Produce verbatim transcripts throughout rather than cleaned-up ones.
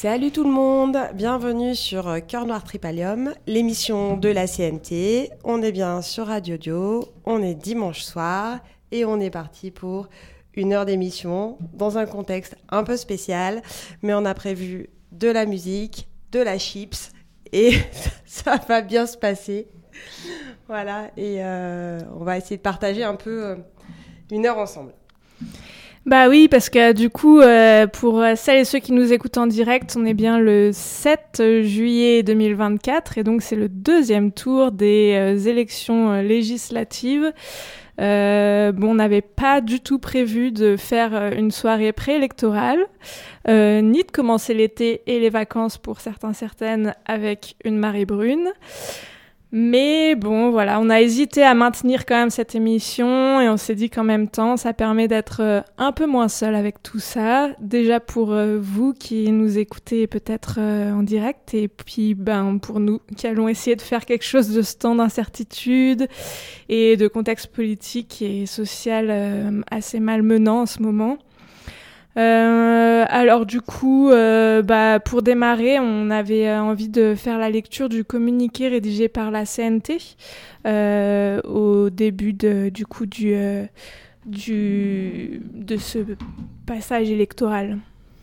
Salut tout le monde, bienvenue sur Cœur Noir Tripalium, l'émission de la C N T. On est bien sur Radio Dio, on est dimanche soir et on est parti pour une heure d'émission dans un contexte un peu spécial, mais on a prévu de la musique, de la chips et ça va bien se passer. Voilà, et euh, on va essayer de partager un peu euh, une heure ensemble. Bah oui, parce que du coup, euh, pour celles et ceux qui nous écoutent en direct, on est bien le sept juillet deux mille vingt-quatre et donc c'est le deuxième tour des euh, élections euh, législatives. Euh, bon, on n'avait pas du tout prévu de faire euh, une soirée préélectorale, euh, ni de commencer l'été et les vacances pour certains certaines avec une marée brune. Mais bon, voilà, on a hésité à maintenir quand même cette émission et on s'est dit qu'en même temps, ça permet d'être euh, un peu moins seul avec tout ça. Déjà pour euh, vous qui nous écoutez peut-être euh, en direct et puis ben pour nous qui allons essayer de faire quelque chose de ce temps d'incertitude et de contexte politique et social euh, assez malmenant en ce moment. Euh, alors du coup, euh, bah, pour démarrer, on avait envie de faire la lecture du communiqué rédigé par la C N T euh, au début de, du coup du, euh, du, de ce passage électoral.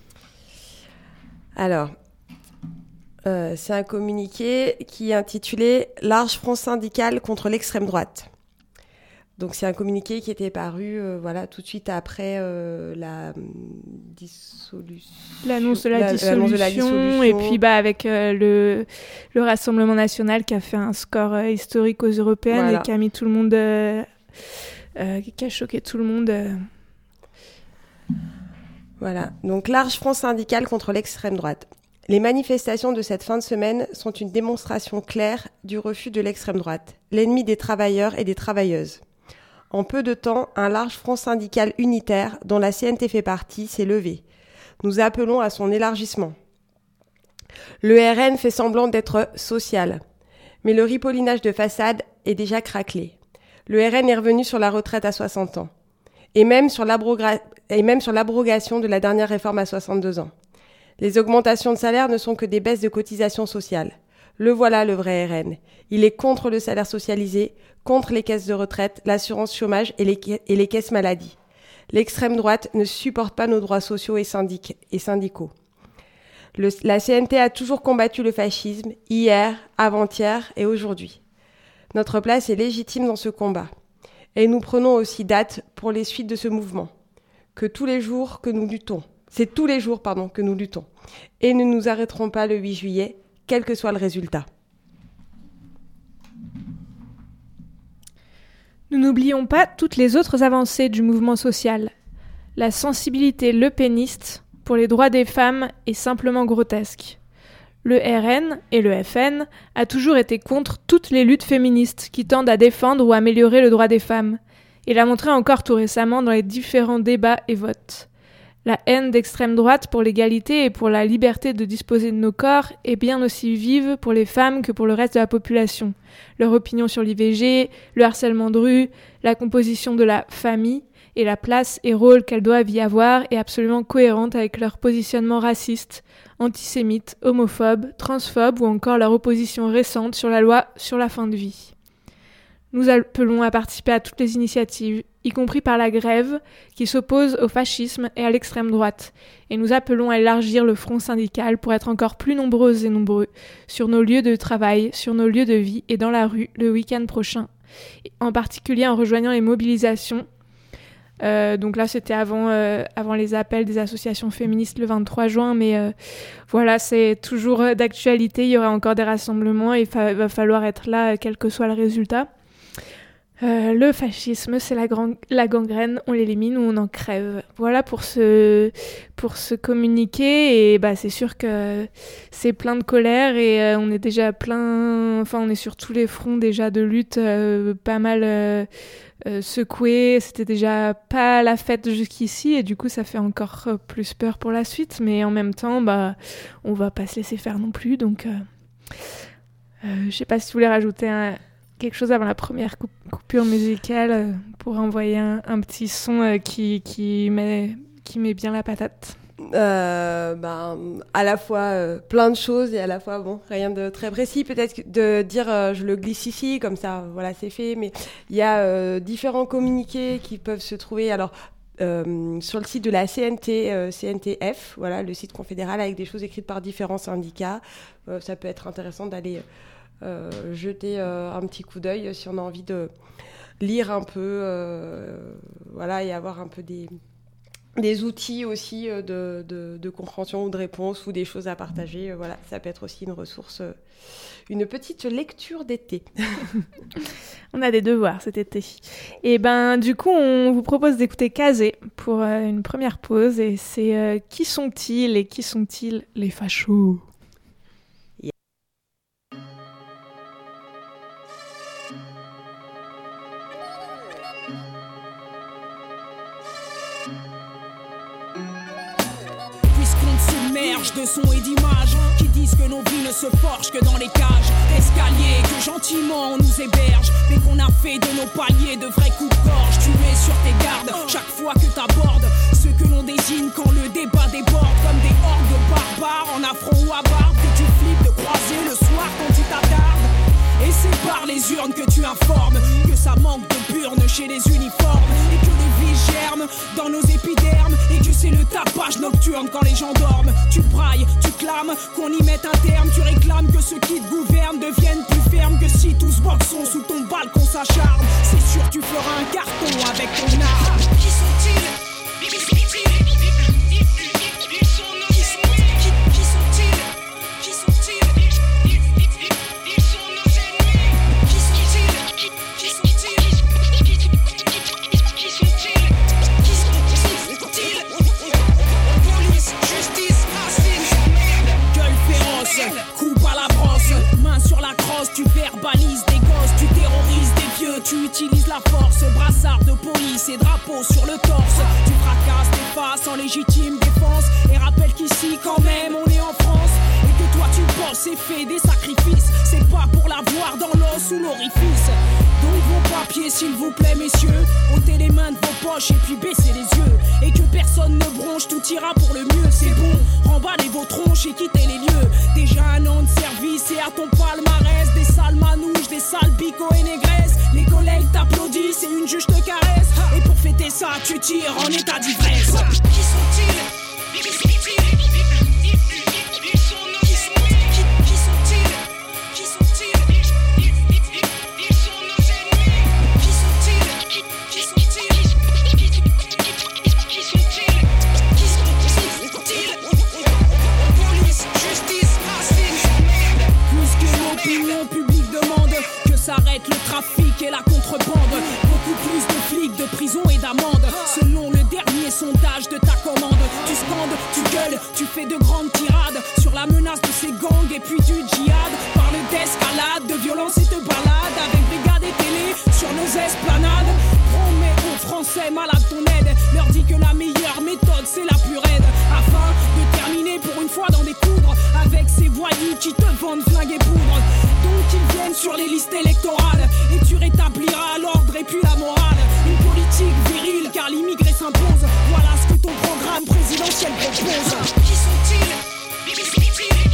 Alors, euh, c'est un communiqué qui est intitulé « Large front syndical contre l'extrême droite ». Donc c'est un communiqué qui était paru euh, voilà, tout de suite après euh, la euh, dissolution. L'annonce de la, la, dissolution, l'annonce de la dissolution. Et puis bah, avec euh, le, le Rassemblement national qui a fait un score euh, historique aux européennes voilà. Et qui a mis tout le monde, euh, euh, qui a choqué tout le monde. Euh. Voilà, donc large front syndical contre l'extrême droite. Les manifestations de cette fin de semaine sont une démonstration claire du refus de l'extrême droite, l'ennemi des travailleurs et des travailleuses. En peu de temps, un large front syndical unitaire, dont la C N T fait partie, s'est levé. Nous appelons à son élargissement. Le R N fait semblant d'être social, mais le ripollinage de façade est déjà craquelé. Le R N est revenu sur la retraite à soixante ans, et même sur, l'abroga- et même sur l'abrogation de la dernière réforme à soixante-deux ans. Les augmentations de salaire ne sont que des baisses de cotisations sociales. Le voilà, le vrai R N. Il est contre le salaire socialisé, contre les caisses de retraite, l'assurance chômage et les, ca- et les caisses maladie. L'extrême droite ne supporte pas nos droits sociaux et, syndic- et syndicaux. Le, la C N T a toujours combattu le fascisme, hier, avant-hier et aujourd'hui. Notre place est légitime dans ce combat. Et nous prenons aussi date pour les suites de ce mouvement. Que tous les jours que nous luttons. C'est tous les jours, pardon, que nous luttons. Et nous ne nous arrêterons pas le huit juillet, quel que soit le résultat. Nous n'oublions pas toutes les autres avancées du mouvement social. La sensibilité lepéniste pour les droits des femmes est simplement grotesque. Le R N et le F N a toujours été contre toutes les luttes féministes qui tendent à défendre ou améliorer le droit des femmes, et l'a montré encore tout récemment dans les différents débats et votes. La haine d'extrême droite pour l'égalité et pour la liberté de disposer de nos corps est bien aussi vive pour les femmes que pour le reste de la population. Leur opinion sur l'I V G, le harcèlement de rue, la composition de la famille et la place et rôle qu'elles doivent y avoir est absolument cohérente avec leur positionnement raciste, antisémite, homophobe, transphobe ou encore leur opposition récente sur la loi sur la fin de vie. Nous appelons à participer à toutes les initiatives, y compris par la grève, qui s'oppose au fascisme et à l'extrême droite. Et nous appelons à élargir le front syndical pour être encore plus nombreuses et nombreux sur nos lieux de travail, sur nos lieux de vie et dans la rue le week-end prochain. En particulier en rejoignant les mobilisations. Euh, donc là, c'était avant, euh, avant les appels des associations féministes le vingt-trois juin, mais euh, voilà, c'est toujours d'actualité. Il y aura encore des rassemblements et il fa- va falloir être là, quel que soit le résultat. Euh, le fascisme, c'est la, grand- la gangrène, on l'élimine ou on en crève. Voilà pour ce, pour ce communiqué, et bah, c'est sûr que c'est plein de colère et euh, on est déjà plein, enfin on est sur tous les fronts déjà de lutte, euh, pas mal euh, euh, secoué, c'était déjà pas la fête jusqu'ici et du coup ça fait encore plus peur pour la suite, mais en même temps bah, on va pas se laisser faire non plus, donc euh, euh, je sais pas si tu voulais rajouter un... quelque chose avant la première coup- coupure musicale euh, pour envoyer un, un petit son euh, qui, qui, met, qui met bien la patate. euh, ben, à la fois euh, plein de choses et à la fois bon, rien de très précis. Peut-être de dire euh, je le glisse ici, comme ça, voilà, c'est fait. Mais il y a euh, différents communiqués qui peuvent se trouver. Alors, Euh, sur le site de la C N T, euh, C N T F, voilà, le site confédéral avec des choses écrites par différents syndicats. Euh, ça peut être intéressant d'aller euh, jeter euh, un petit coup d'œil si on a envie de lire un peu, euh, voilà, et avoir un peu des, des outils aussi euh, de, de, de compréhension ou de réponse ou des choses à partager. Euh, voilà, ça peut être aussi une ressource, euh, une petite lecture d'été. On a des devoirs cet été. Et ben, du coup, on vous propose d'écouter Kazé pour euh, une première pause. Et c'est euh, Qui sont-ils et qui sont-ils les fachos ? De sons et d'images qui disent que nos vies ne se forgent que dans les cages d'escalier, que gentiment on nous héberge, mais qu'on a fait de nos paliers de vrais coups de gorge. Tu es sur tes gardes chaque fois que t'abordes ceux que l'on désigne quand le débat déborde, comme des hordes de barbares en affront ou à barbe que tu flippes de croiser le soir quand tu t'attardes. Et c'est par les urnes que tu informes que ça manque de burnes chez les uniformes, et que les vies germent dans nos épidermes, et que c'est le tapage nocturne quand les gens dorment. Tu brailles, tu clames qu'on y mette un terme, tu réclames que ceux qui te gouvernent deviennent plus fermes, que si tous boxons sous ton balcon s'acharne, c'est sûr tu feras un carton avec ton art. Qui sont-ils ? Qui sont-ils ? Tu verbalises des gosses, tu terrorises des vieux, tu utilises la force, brassard de police et drapeau sur le torse. Tu fracasses tes faces en légitime défense et rappelle qu'ici quand même on est en France, et que toi tu bosses et fais des sacrifices. C'est pas pour l'avoir dans l'os ou l'orifice. Donc vos papiers s'il vous plaît messieurs, ôtez les mains de vos poches et puis baissez les yeux, et que personne ne bronche, tout ira pour le mieux. C'est bon, remballez vos tronches et quittez les lieux. Déjà un an de service et à ton palmarès des sales manouches, des sales bicots et négresses. Les collègues t'applaudissent et une juge te caresse, et pour fêter ça tu tires en état d'ivresse. Qui sont-ils ? Qui sont-ils ? S'arrête le trafic et la contrebande. Beaucoup plus de flics, de prison et d'amende. Selon le dernier sondage de ta commande, tu scandes, tu gueules, tu fais de grandes tirades sur la menace de ces gangs et puis du djihad. Parle d'escalade, de violence et de balade avec brigade et télé sur nos esplanades. Promets aux Français malades ton aide, leur dis que la meilleure méthode c'est la plus raide, afin de terminer pour une fois dans des coudres avec ces voyous qui te vendent flingue et poudre. Donc ils viennent sur les listes électorales et tu rétabliras l'ordre et puis la morale. Une politique virile car l'immigré s'impose. Voilà ce que ton programme présidentiel propose. Qui sont-ils ? Qui sont-ils ?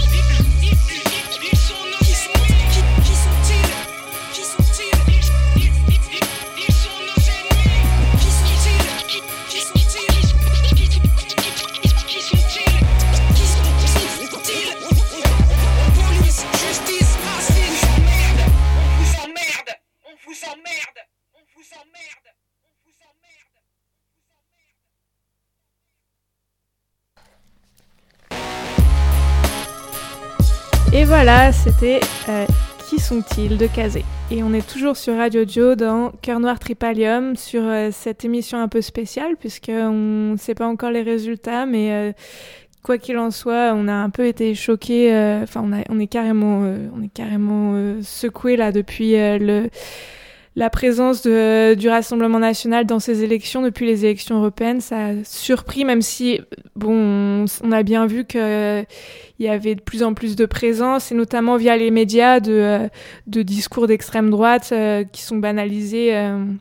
Et voilà, c'était euh, Qui sont-ils de Kazé. Et on est toujours sur Radio Dio dans Cœur Noir Tripalium, sur euh, cette émission un peu spéciale, puisqu'on ne sait pas encore les résultats, mais euh, quoi qu'il en soit, on a un peu été choqués, enfin euh, on, on est carrément, euh, on est carrément euh, secoués là depuis euh, le... la présence de, du Rassemblement national dans ces élections, depuis les élections européennes. Ça a surpris, même si, bon, on, on a bien vu qu'il y avait de plus en plus de présence, et notamment via les médias, de, de discours d'extrême droite euh, qui sont banalisés, euh,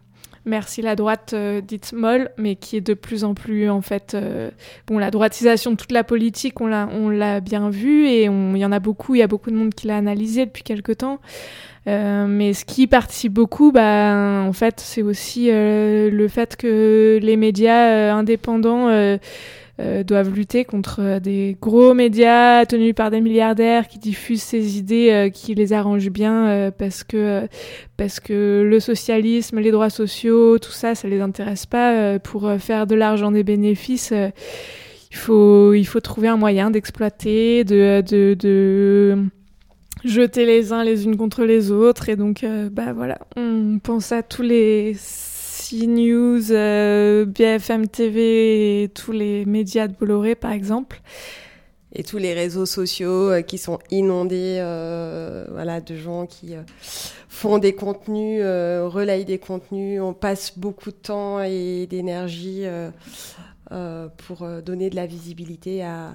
merci la droite euh, dite molle, mais qui est de plus en plus, en fait... Euh, bon, la droitisation de toute la politique, on l'a, on l'a bien vu, et il y en a beaucoup, il y a beaucoup de monde qui l'a analysé depuis quelque temps. Euh, mais ce qui participe beaucoup, bah, en fait, c'est aussi euh, le fait que les médias euh, indépendants euh, euh, doivent lutter contre euh, des gros médias tenus par des milliardaires qui diffusent ces idées euh, qui les arrangent bien euh, parce que euh, parce que le socialisme, les droits sociaux, tout ça, ça les intéresse pas. Euh, pour euh, faire de l'argent, des bénéfices, euh, il faut il faut trouver un moyen d'exploiter, de de, de jeter les uns les unes contre les autres. Et donc, euh, bah voilà, on pense à tous les CNews, euh, B F M T V et tous les médias de Bolloré, par exemple. Et tous les réseaux sociaux euh, qui sont inondés euh, voilà, de gens qui euh, font des contenus, euh, relayent des contenus. On passe beaucoup de temps et d'énergie euh, euh, pour euh, donner de la visibilité à...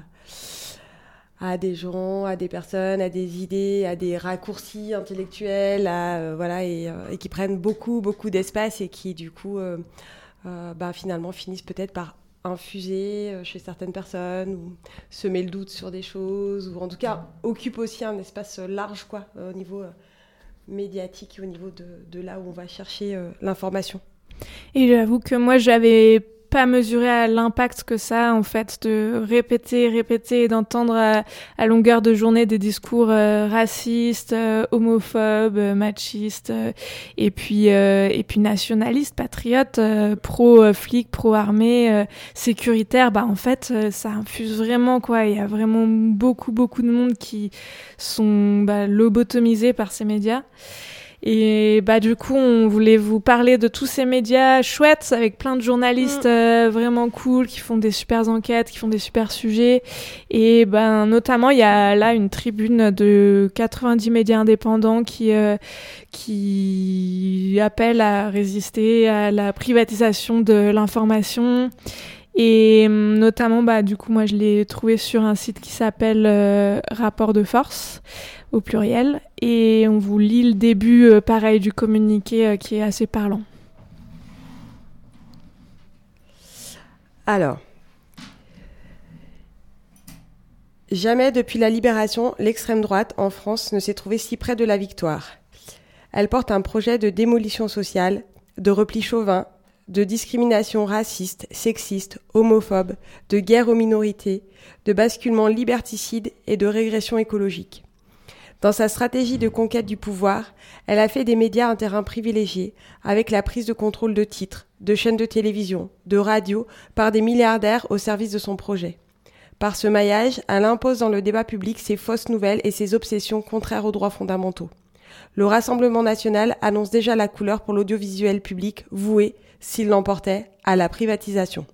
à des gens, à des personnes, à des idées, à des raccourcis intellectuels, à, euh, voilà, et, euh, et qui prennent beaucoup, beaucoup d'espace et qui, du coup, euh, euh, bah, finalement, finissent peut-être par infuser euh, chez certaines personnes ou semer le doute sur des choses, ou en tout cas, occupent aussi un espace large, quoi, euh, au niveau euh, médiatique et au niveau de, de là où on va chercher euh, l'information. Et j'avoue que moi, j'avais pas mesuré à l'impact que ça a, en fait, de répéter, répéter et d'entendre à, à longueur de journée des discours euh, racistes, euh, homophobes, euh, machistes, euh, et puis euh, et puis nationalistes, patriotes, euh, pro-flics, pro-armée, euh, sécuritaires. Bah en fait, euh, ça infuse vraiment, quoi. Il y a vraiment beaucoup, beaucoup de monde qui sont bah, lobotomisés par ces médias. Et bah du coup, on voulait vous parler de tous ces médias chouettes avec plein de journalistes euh, vraiment cool qui font des super enquêtes, qui font des super sujets. Et ben notamment, il y a là une tribune de quatre-vingt-dix médias indépendants qui euh, qui appelle à résister à la privatisation de l'information. Et notamment, bah du coup, moi je l'ai trouvé sur un site qui s'appelle euh, Rapport de force au pluriel, et on vous lit le début, euh, pareil, du communiqué euh, qui est assez parlant. Alors, jamais depuis la libération, l'extrême droite en France ne s'est trouvée si près de la victoire. Elle porte un projet de démolition sociale, de repli chauvin, de discrimination raciste, sexiste, homophobe, de guerre aux minorités, de basculement liberticide et de régression écologique. Dans sa stratégie de conquête du pouvoir, elle a fait des médias un terrain privilégié, avec la prise de contrôle de titres, de chaînes de télévision, de radio, par des milliardaires au service de son projet. Par ce maillage, elle impose dans le débat public ses fausses nouvelles et ses obsessions contraires aux droits fondamentaux. Le Rassemblement national annonce déjà la couleur pour l'audiovisuel public voué, s'il l'emportait, à la privatisation.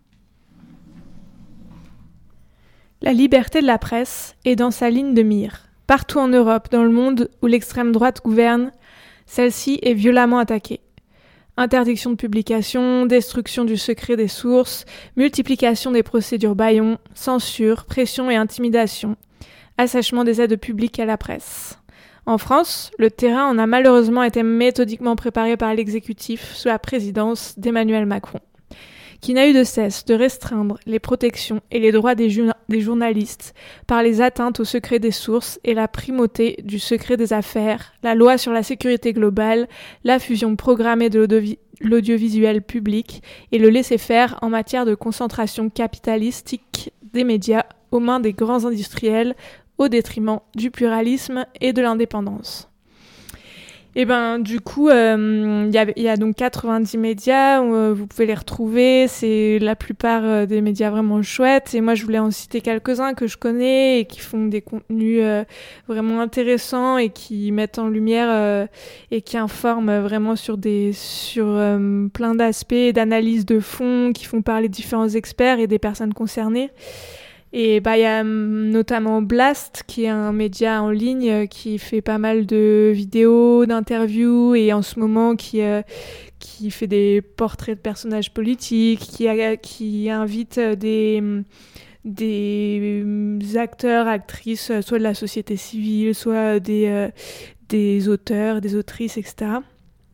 La liberté de la presse est dans sa ligne de mire. Partout en Europe, dans le monde où l'extrême droite gouverne, celle-ci est violemment attaquée. Interdiction de publication, destruction du secret des sources, multiplication des procédures bâillons, censure, pression et intimidation, assèchement des aides publiques à la presse. En France, le terrain en a malheureusement été méthodiquement préparé par l'exécutif sous la présidence d'Emmanuel Macron, qui n'a eu de cesse de restreindre les protections et les droits des, ju- des journalistes par les atteintes au secret des sources et la primauté du secret des affaires, la loi sur la sécurité globale, la fusion programmée de l'audio- l'audiovisuel public et le laisser-faire en matière de concentration capitalistique des médias aux mains des grands industriels au détriment du pluralisme et de l'indépendance. Et ben du coup, il euh, y, y a donc quatre-vingt-dix médias, euh, vous pouvez les retrouver, c'est la plupart euh, des médias vraiment chouettes, et moi je voulais en citer quelques-uns que je connais et qui font des contenus euh, vraiment intéressants et qui mettent en lumière euh, et qui informent vraiment sur des sur euh, plein d'aspects, d'analyses de fond, qui font parler différents experts et des personnes concernées. Et bah il y a notamment Blast, qui est un média en ligne qui fait pas mal de vidéos, d'interviews, et en ce moment qui euh, qui fait des portraits de personnages politiques, qui a, qui invite des des acteurs, actrices, soit de la société civile, soit des euh, des auteurs, des autrices, et cetera.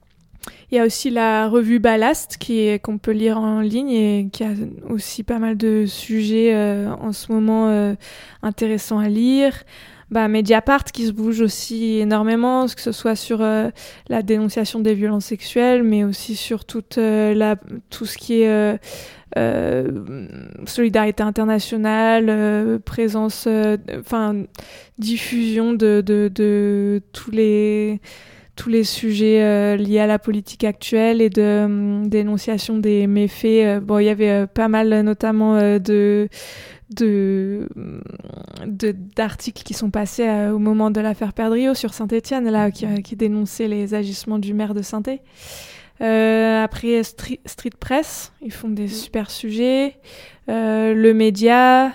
Il y a aussi la revue Ballast qui est, qu'on peut lire en ligne et qui a aussi pas mal de sujets euh, en ce moment euh, intéressants à lire. Bah, Mediapart qui se bouge aussi énormément, que ce soit sur euh, la dénonciation des violences sexuelles, mais aussi sur toute, euh, la, tout ce qui est euh, euh, solidarité internationale, euh, présence, enfin euh, diffusion de, de, de tous les... tous les sujets euh, liés à la politique actuelle et de euh, dénonciation des méfaits. Euh, bon, il y avait euh, pas mal notamment euh, de, de, de d'articles qui sont passés euh, au moment de l'affaire Perdriau sur Saint-Étienne, là, qui, qui dénonçaient les agissements du maire de Saint-Étienne. Euh, après, Street, Street Press, ils font des super sujets. Euh, le Média...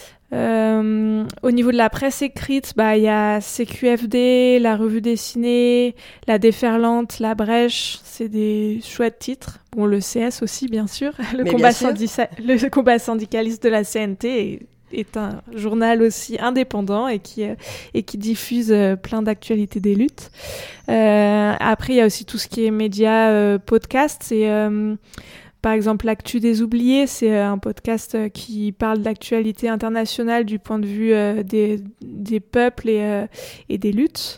Euh, au niveau de la presse écrite, bah, y a C Q F D, la revue dessinée, la Déferlante, la Brèche, c'est des chouettes titres. Bon, le C S aussi, bien sûr. Le, combat, bien sûr. syndica- le combat syndicaliste de la C N T est, est un journal aussi indépendant et qui, euh, et qui diffuse euh, plein d'actualités des luttes. Euh, après, il y a aussi tout ce qui est médias, euh, podcast, c'est... Euh, Par exemple, l'Actu des oubliés, c'est un podcast qui parle d'actualité internationale du point de vue euh, des, des peuples et, euh, et des luttes.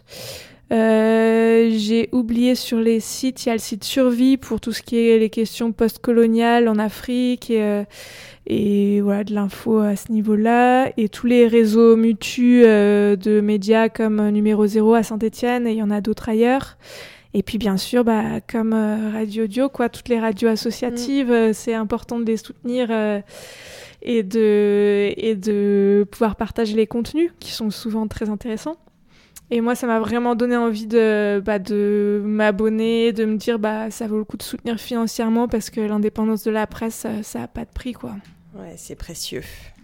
Euh, j'ai oublié sur les sites, il y a le site Survie pour tout ce qui est les questions post-coloniales en Afrique et, euh, et voilà, de l'info à ce niveau-là. Et tous les réseaux mutus euh, de médias comme Numéro Zéro à Saint-Étienne, et il y en a d'autres ailleurs. Et puis bien sûr, bah, comme euh, Radio Audio, quoi, toutes les radios associatives, mmh. euh, c'est important de les soutenir euh, et, de, et de pouvoir partager les contenus qui sont souvent très intéressants. Et moi, ça m'a vraiment donné envie de, bah, de m'abonner, de me dire bah ça vaut le coup de soutenir financièrement parce que l'indépendance de la presse, ça n'a pas de prix, quoi. Ouais, c'est précieux.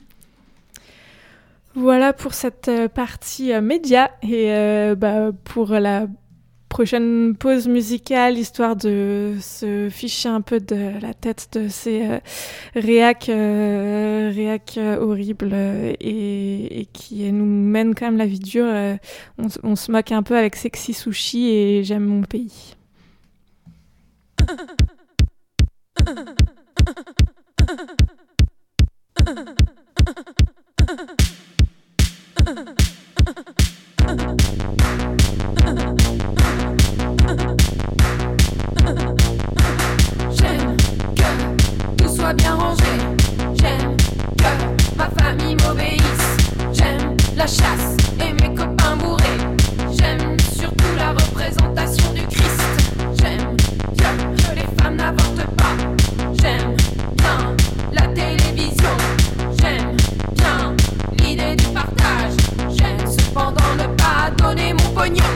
Voilà pour cette partie euh, média et euh, bah, pour la prochaine pause musicale, histoire de se ficher un peu de la tête de ces euh, réacs, euh, réacs euh, horribles euh, et, et qui nous mènent quand même la vie dure. Euh, on, on se moque un peu avec Sexy Sushi et J'aime mon pays. J'aime que tout soit bien rangé. J'aime que ma famille m'obéisse. J'aime la chasse et mes copains bourrés. J'aime surtout la représentation du Christ. J'aime bien que les femmes n'avortent pas. J'aime bien la télévision. J'aime bien l'idée du partage. J'aime cependant ne pas donner mon pognon.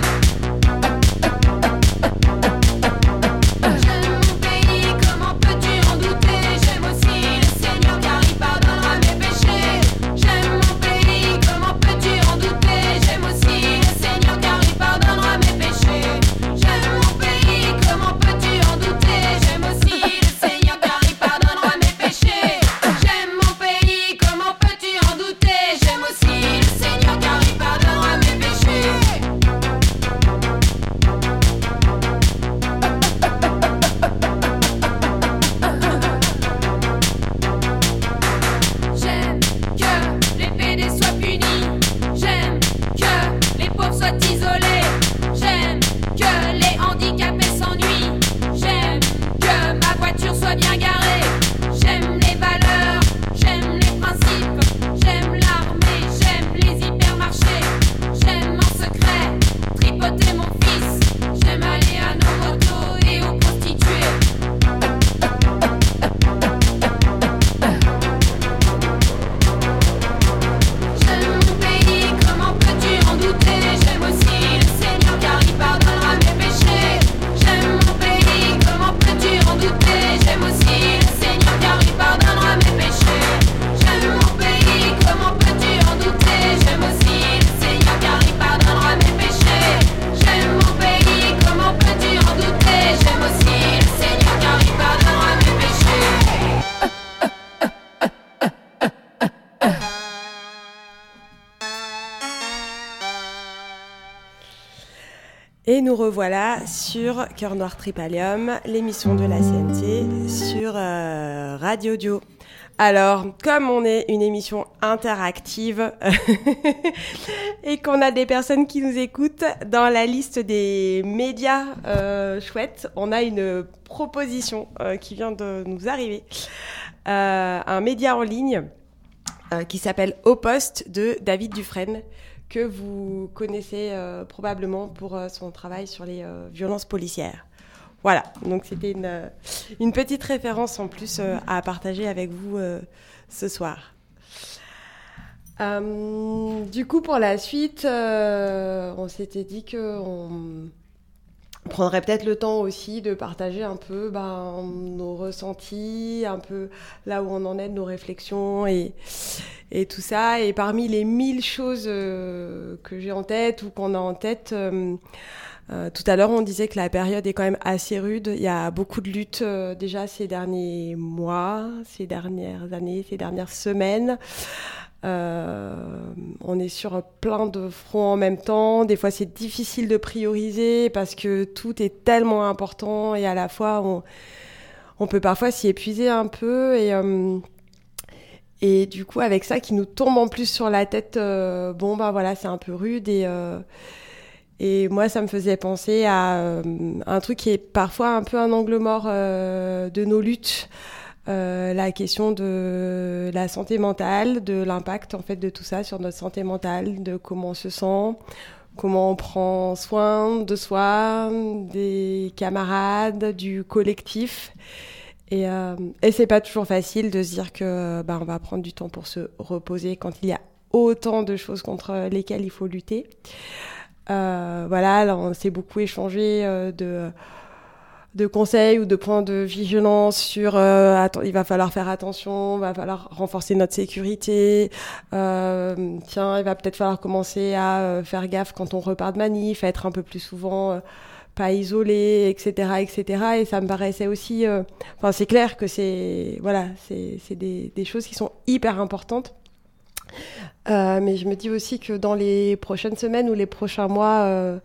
Et nous revoilà sur Cœur Noir Tripalium, l'émission de la C N T sur euh, Radio Audio. Alors, comme on est une émission interactive et qu'on a des personnes qui nous écoutent, dans la liste des médias euh, chouettes, on a une proposition euh, qui vient de nous arriver. Euh, un média en ligne euh, qui s'appelle Au Poste de David Dufresne, que vous connaissez euh, probablement pour euh, son travail sur les euh, violences policières. Voilà, donc c'était une, euh, une petite référence en plus euh, à partager avec vous euh, ce soir. Euh, du coup, pour la suite, euh, on s'était dit qu'on prendrait peut-être le temps aussi de partager un peu ben, nos ressentis, un peu là où on en est de nos réflexions et, et tout ça. Et parmi les mille choses euh, que j'ai en tête ou qu'on a en tête, euh, euh, tout à l'heure on disait que la période est quand même assez rude. Il y a beaucoup de luttes euh, déjà ces derniers mois, ces dernières années, ces dernières semaines. Euh, on est sur plein de fronts en même temps. Des fois, c'est difficile de prioriser parce que tout est tellement important et à la fois, on, on peut parfois s'y épuiser un peu. Et, euh, et du coup, avec ça qui nous tombe en plus sur la tête, euh, bon, bah voilà, c'est un peu rude. Et, euh, et moi, ça me faisait penser à euh, un truc qui est parfois un peu un angle mort euh, de nos luttes. Euh, la question de la santé mentale, de l'impact en fait de tout ça sur notre santé mentale, de comment on se sent, comment on prend soin de soi, des camarades, du collectif. Et, euh, et c'est pas toujours facile de se dire que bah, on va prendre du temps pour se reposer quand il y a autant de choses contre lesquelles il faut lutter. Euh, voilà, alors on s'est beaucoup échangé euh, de de conseils ou de points de vigilance sur euh, attends, il va falloir faire attention, il va falloir renforcer notre sécurité, euh, tiens, il va peut-être falloir commencer à euh, faire gaffe quand on repart de manif, à être un peu plus souvent euh, pas isolé, et cetera, et cetera. Et ça me paraissait aussi, euh, enfin c'est clair que c'est voilà, c'est c'est des des choses qui sont hyper importantes. Euh, mais je me dis aussi que dans les prochaines semaines ou les prochains mois, euh,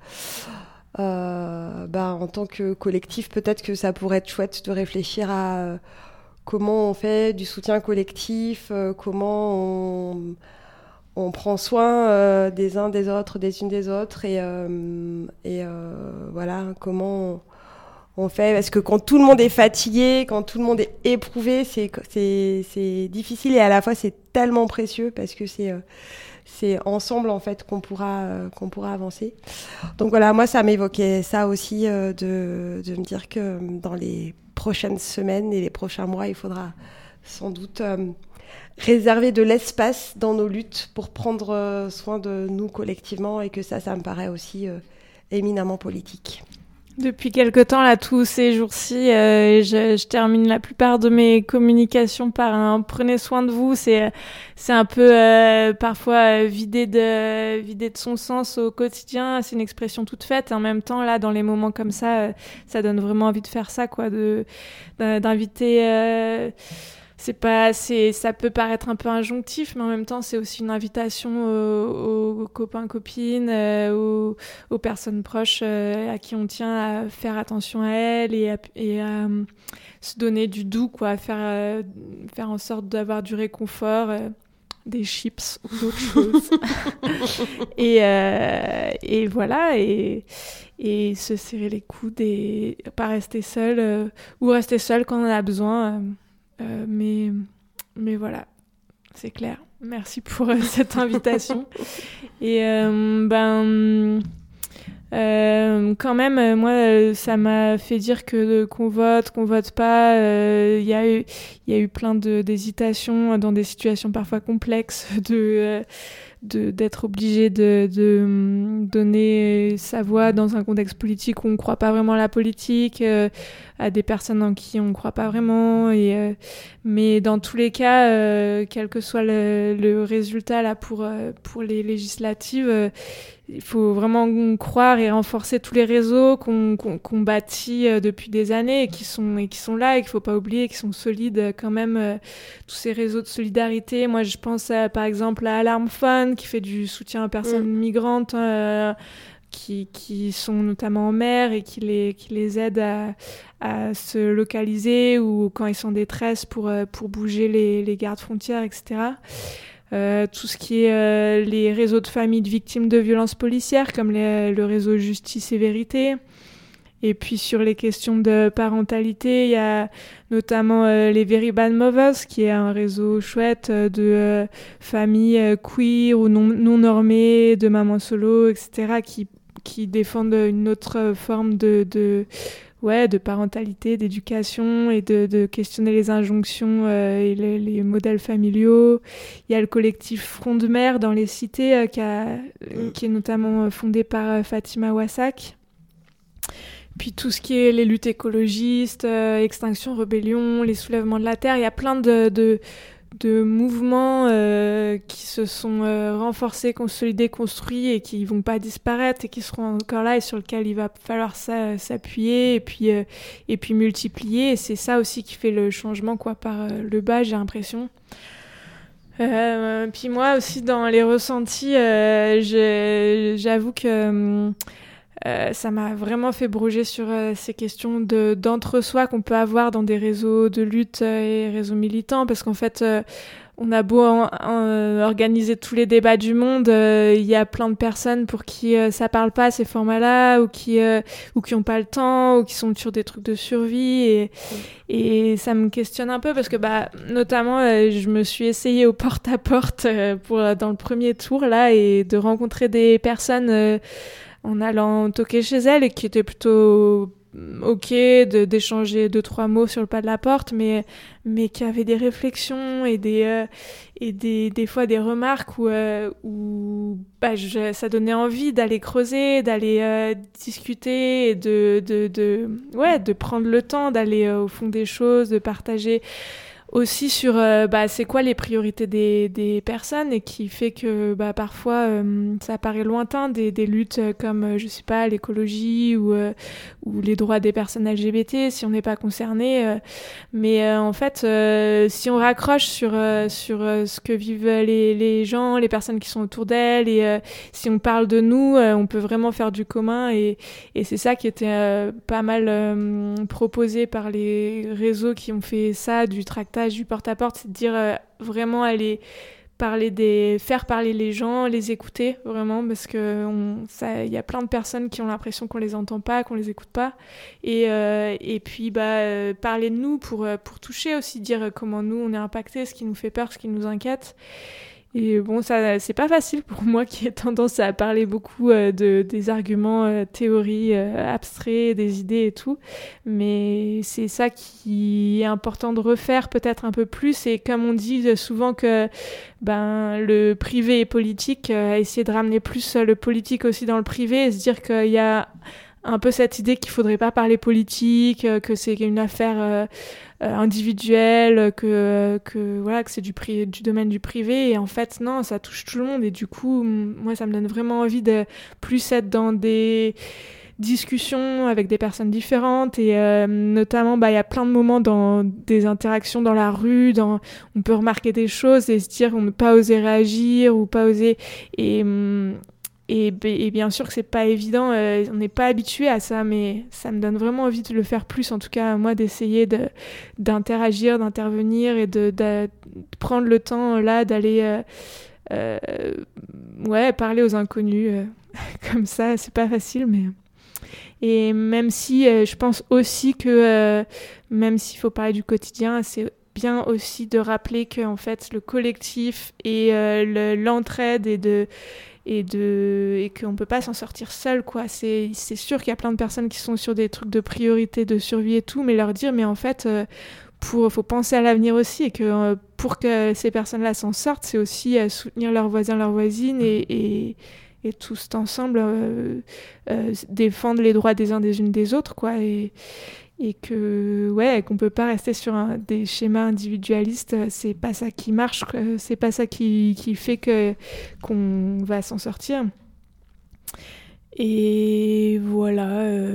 Euh, bah, en tant que collectif, peut-être que ça pourrait être chouette de réfléchir à euh, comment on fait du soutien collectif, euh, comment on, on prend soin euh, des uns des autres, des unes des autres, et, euh, et euh, voilà, comment on, on fait. Parce que quand tout le monde est fatigué, quand tout le monde est éprouvé, c'est, c'est, c'est difficile et à la fois c'est tellement précieux parce que c'est... Euh, c'est ensemble en fait qu'on pourra euh, qu'on pourra avancer. Donc voilà, moi ça m'évoquait ça aussi euh, de de me dire que dans les prochaines semaines et les prochains mois, il faudra sans doute euh, réserver de l'espace dans nos luttes pour prendre euh, soin de nous collectivement et que ça ça me paraît aussi euh, éminemment politique. Depuis quelque temps, là, tous ces jours-ci, euh, je, je termine la plupart de mes communications par un « prenez soin de vous ». C'est, c'est un peu euh, parfois vidé de, vidé de son sens au quotidien. C'est une expression toute faite. Et en même temps, là, dans les moments comme ça, euh, ça donne vraiment envie de faire ça, quoi, de, d'inviter... Euh, c'est pas, c'est, ça peut paraître un peu injonctif, mais en même temps, c'est aussi une invitation aux, aux copains, copines, euh, aux, aux personnes proches euh, à qui on tient à faire attention à elles et à, et à euh, se donner du doux, quoi, à faire, euh, faire en sorte d'avoir du réconfort, euh, des chips ou d'autres choses. et, euh, et voilà, et, et se serrer les coudes et pas rester seul, euh, ou rester seul quand on en a besoin. Euh, Euh, mais, mais voilà, c'est clair. Merci pour euh, cette invitation. Et euh, ben, euh, quand même, euh, moi, ça m'a fait dire que qu'on vote, qu'on vote pas. Il euh, y a eu, il y a eu plein de d'hésitations dans des situations parfois complexes, de euh, de d'être obligé de, de donner sa voix dans un contexte politique où on ne croit pas vraiment à la politique, euh, à des personnes en qui on ne croit pas vraiment. Et, euh, mais dans tous les cas, euh, quel que soit le, le résultat là pour, euh, pour les législatives, euh, il faut vraiment croire et renforcer tous les réseaux qu'on, qu'on, qu'on bâtit euh, depuis des années et qui sont, et qui sont là et qu'il ne faut pas oublier, qui sont solides quand même, euh, tous ces réseaux de solidarité. Moi, je pense à, par exemple à Alarm Fun qui fait du soutien aux personnes mmh. migrantes, euh, qui, qui sont notamment en mer et qui les, qui les aident à, à se localiser ou quand ils sont en détresse pour, pour bouger les, les gardes-frontières, et cetera. Euh, tout ce qui est euh, les réseaux de familles de victimes de violences policières, comme les, le réseau Justice et Vérité. Et puis sur les questions de parentalité, il y a notamment euh, les Very Bad Mothers, qui est un réseau chouette euh, de euh, familles euh, queer ou non, non normées, de mamans solo, et cetera, qui, qui défendent une autre forme de... de Ouais, de parentalité, d'éducation et de, de questionner les injonctions euh, et les, les modèles familiaux. Il y a le collectif Front de mer dans les cités euh, qui, a, mmh. qui est notamment fondé par euh, Fatima Wassak. Puis tout ce qui est les luttes écologistes, euh, Extinction Rébellion, les soulèvements de la terre, il y a plein de, de, de mouvements euh, qui se sont euh, renforcés, consolidés, construits et qui vont pas disparaître et qui seront encore là et sur lesquels il va falloir s'a- s'appuyer et puis euh, et puis multiplier. Et c'est ça aussi qui fait le changement, quoi, par euh, le bas, j'ai l'impression. Euh, puis moi aussi, dans les ressentis, euh, je, j'avoue que euh, ça m'a vraiment fait brouger sur euh, ces questions de, d'entre-soi qu'on peut avoir dans des réseaux de lutte et réseaux militants, parce qu'en fait, euh, on a beau en, en, organiser tous les débats du monde, il euh, y a plein de personnes pour qui euh, ça parle pas, ces formats-là, ou qui euh, ou qui ont pas le temps, ou qui sont sur des trucs de survie, et, mmh. et ça me questionne un peu, parce que bah, notamment, euh, je me suis essayée au porte-à-porte euh, pour, dans le premier tour, là, et de rencontrer des personnes euh, en allant toquer chez elles, et qui étaient plutôt ok de, d'échanger deux trois mots sur le pas de la porte, mais mais qui avaient des réflexions et des euh, et des des fois des remarques où euh, où bah je, ça donnait envie d'aller creuser, d'aller euh, discuter, et de de de ouais de prendre le temps d'aller euh, au fond des choses, de partager aussi sur euh, bah c'est quoi les priorités des des personnes, et qui fait que bah parfois euh, ça paraît lointain, des des luttes comme euh, je sais pas l'écologie ou euh, ou les droits des personnes L G B T si on n'est pas concerné, euh, mais euh, en fait euh, si on raccroche sur euh, sur euh, ce que vivent les les gens, les personnes qui sont autour d'elles, et euh, si on parle de nous, euh, on peut vraiment faire du commun, et et c'est ça qui était euh, pas mal euh, proposé par les réseaux qui ont fait ça, du tractage, du porte-à-porte, c'est de dire euh, vraiment aller parler des, faire parler les gens, les écouter vraiment, parce que on, ça, il y a plein de personnes qui ont l'impression qu'on les entend pas, qu'on les écoute pas, et euh, et puis bah euh, parler de nous pour pour toucher aussi, dire comment nous on est impactés, ce qui nous fait peur, ce qui nous inquiète. Et bon, ça, c'est pas facile pour moi qui ai tendance à parler beaucoup euh, de, des arguments, euh, théories euh, abstraits, des idées et tout. Mais c'est ça qui est important de refaire peut-être un peu plus. Et comme on dit souvent que ben, le privé est politique, euh, essayer de ramener plus le politique aussi dans le privé, et se dire qu'il y a un peu cette idée qu'il faudrait pas parler politique, euh, que c'est une affaire euh, euh, individuelle, que que voilà, que c'est du pri- du domaine du privé, et en fait non, ça touche tout le monde. Et du coup, m- moi ça me donne vraiment envie de plus être dans des discussions avec des personnes différentes, et euh, notamment bah il y a plein de moments dans des interactions dans la rue, dans on peut remarquer des choses et se dire on ne pas oser réagir ou pas oser, et hum, Et, et bien sûr que c'est pas évident, euh, on n'est pas habitué à ça, mais ça me donne vraiment envie de le faire plus, en tout cas moi, d'essayer de, d'interagir, d'intervenir, et de, de, de prendre le temps là d'aller euh, euh, ouais, parler aux inconnus, euh, comme ça, c'est pas facile, mais... Et même si euh, je pense aussi que, euh, même s'il faut parler du quotidien, c'est bien aussi de rappeler que en fait le collectif et euh, le, l'entraide et de et de et qu'on peut pas s'en sortir seul, quoi. C'est c'est sûr qu'il y a plein de personnes qui sont sur des trucs de priorité, de survie et tout, mais leur dire mais en fait euh, pour faut penser à l'avenir aussi, et que euh, pour que ces personnes-là s'en sortent, c'est aussi euh, soutenir leurs voisins, leurs voisines, et et et tous ensemble euh, euh, défendre les droits des uns des unes des autres, quoi. Et et que ouais, qu'on peut pas rester sur un, des schémas individualistes, c'est pas ça qui marche, c'est pas ça qui qui fait que qu'on va s'en sortir. Et voilà, euh,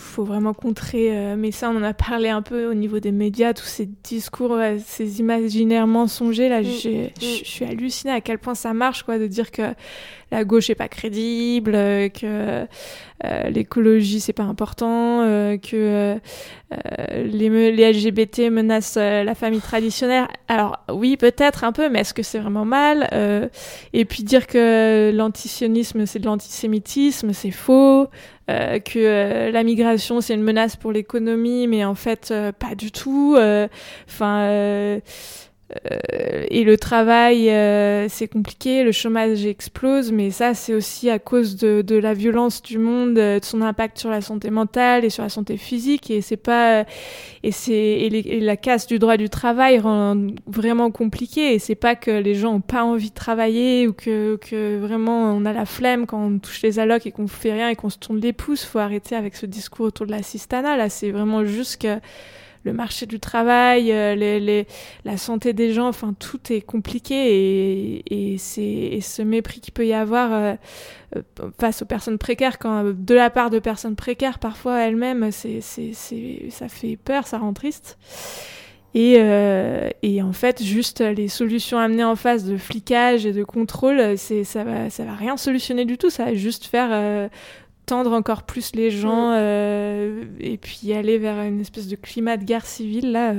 faut vraiment contrer. Euh, mais ça, on en a parlé un peu au niveau des médias, tous ces discours, euh, ces imaginaires mensongers. Là, je mmh. suis hallucinée à quel point ça marche, quoi, de dire que la gauche est pas crédible, euh, que euh, l'écologie c'est pas important, euh, que euh, les, les L G B T menacent euh, la famille traditionnelle. Alors oui, peut-être un peu, mais est-ce que c'est vraiment mal euh, Et puis dire que l'antisionisme c'est de l'antisémitisme, c'est faux. Euh, que euh, la migration c'est une menace pour l'économie, mais en fait euh, pas du tout. Enfin. Euh, Euh, et le travail, euh, c'est compliqué, le chômage explose, mais ça, c'est aussi à cause de, de la violence du monde, de son impact sur la santé mentale et sur la santé physique. Et c'est pas, et c'est, et, les, et la casse du droit du travail rend vraiment compliqué. Et c'est pas que les gens ont pas envie de travailler ou que, que vraiment on a la flemme quand on touche les allocs et qu'on fait rien et qu'on se tourne les pouces. Faut arrêter avec ce discours autour de l'assistanat. Là, c'est vraiment juste que le marché du travail, euh, les, les, la santé des gens, enfin tout est compliqué et, et, c'est, et ce mépris qu'il peut y avoir euh, face aux personnes précaires, quand de la part de personnes précaires, parfois elles-mêmes, c'est, c'est, c'est, ça fait peur, ça rend triste. Et, euh, et en fait, juste les solutions amenées en face de flicage et de contrôle, c'est, ça va, ça va rien solutionner du tout, ça va juste faire euh, tendre encore plus les gens euh, et puis aller vers une espèce de climat de guerre civile là.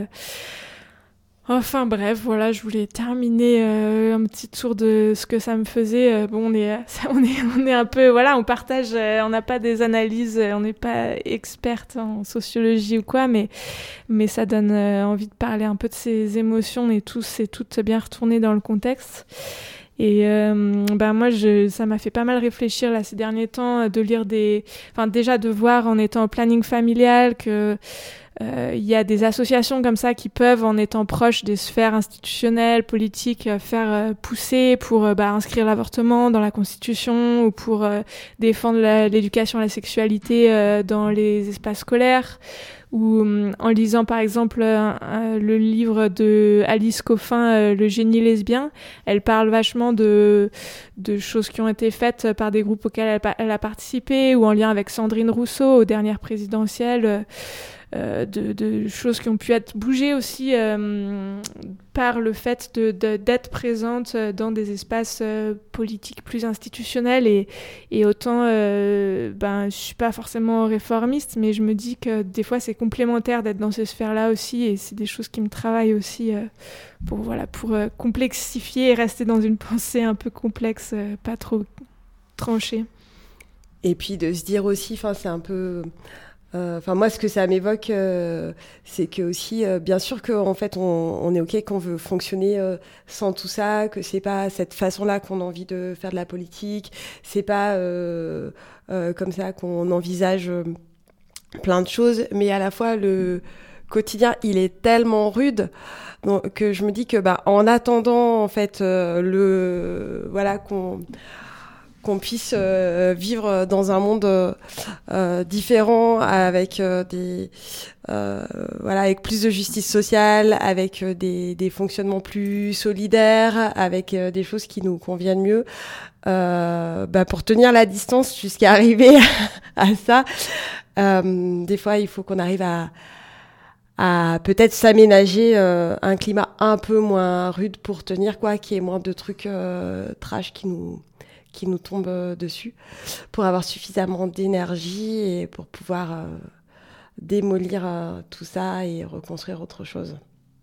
Enfin bref, voilà, je voulais terminer euh, un petit tour de ce que ça me faisait. Euh, bon, on est, on est, on est un peu, voilà, on partage, euh, on n'a pas des analyses, on n'est pas experte en sociologie ou quoi, mais mais ça donne euh, envie de parler un peu de ces émotions et tout, c'est tout bien retourné dans le contexte. Et euh, ben moi, je, ça m'a fait pas mal réfléchir là ces derniers temps, de lire des, enfin déjà de voir en étant au planning familial que euh, il y a des associations comme ça qui peuvent, en étant proches des sphères institutionnelles, politiques, faire euh, pousser pour euh, bah, inscrire l'avortement dans la Constitution ou pour euh, défendre la, l'éducation à la sexualité euh, dans les espaces scolaires. Ou en lisant par exemple euh, euh, le livre de Alice Coffin, euh, Le génie lesbien, elle parle vachement de, de choses qui ont été faites par des groupes auxquels elle, elle a participé, ou en lien avec Sandrine Rousseau aux dernières présidentielles, euh, de, de choses qui ont pu être bougées aussi euh, par le fait de, de, d'être présente dans des espaces euh, politiques plus institutionnels. Et, et autant, euh, ben, je suis pas forcément réformiste, mais je me dis que des fois c'est complémentaire d'être dans ces sphères-là aussi, et c'est des choses qui me travaillent aussi euh, pour, voilà, pour euh, complexifier et rester dans une pensée un peu complexe, euh, pas trop tranchée. Et puis de se dire aussi, enfin c'est un peu... Enfin, euh, moi, ce que ça m'évoque, euh, c'est que aussi, euh, bien sûr qu'en fait, on, on est ok, qu'on veut fonctionner euh, sans tout ça, que c'est pas cette façon-là qu'on a envie de faire de la politique, c'est pas euh, euh, comme ça qu'on envisage euh, plein de choses, mais à la fois le quotidien, il est tellement rude, donc, que je me dis que, bah, en attendant, en fait, euh, le, voilà, qu'on qu'on puisse euh, vivre dans un monde euh, différent, avec euh, des euh, voilà, avec plus de justice sociale, avec euh, des des fonctionnements plus solidaires, avec euh, des choses qui nous conviennent mieux, euh, bah pour tenir la distance jusqu'à arriver à ça. Euh, des fois, il faut qu'on arrive à à peut-être s'aménager euh, un climat un peu moins rude pour tenir, quoi, qu'il y ait moins de trucs euh, trash qui nous qui nous tombe dessus, pour avoir suffisamment d'énergie et pour pouvoir euh, démolir euh, tout ça et reconstruire autre chose.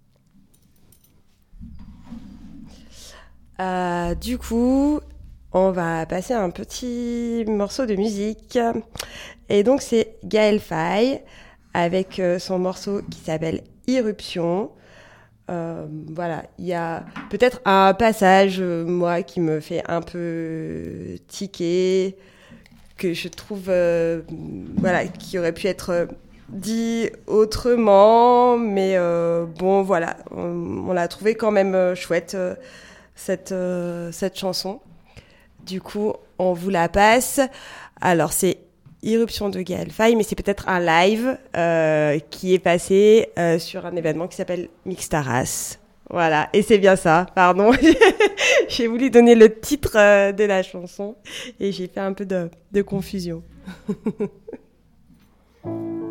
Euh, du coup, on va passer à un petit morceau de musique. Et donc, c'est Gaël Faye avec euh, son morceau qui s'appelle Irruption. Euh, voilà, il y a peut-être un passage, euh, moi, qui me fait un peu tiquer, que je trouve, euh, voilà, qui aurait pu être dit autrement, mais euh, bon, voilà, on, on l'a trouvé quand même euh, chouette, euh, cette, euh, cette chanson. Du coup, on vous la passe. Alors, c'est Irruption de Gaël Faye, mais c'est peut-être un live euh, qui est passé euh, sur un événement qui s'appelle Mixtaras. Voilà, et c'est bien ça, pardon. J'ai voulu donner le titre euh, de la chanson et j'ai fait un peu de, de confusion.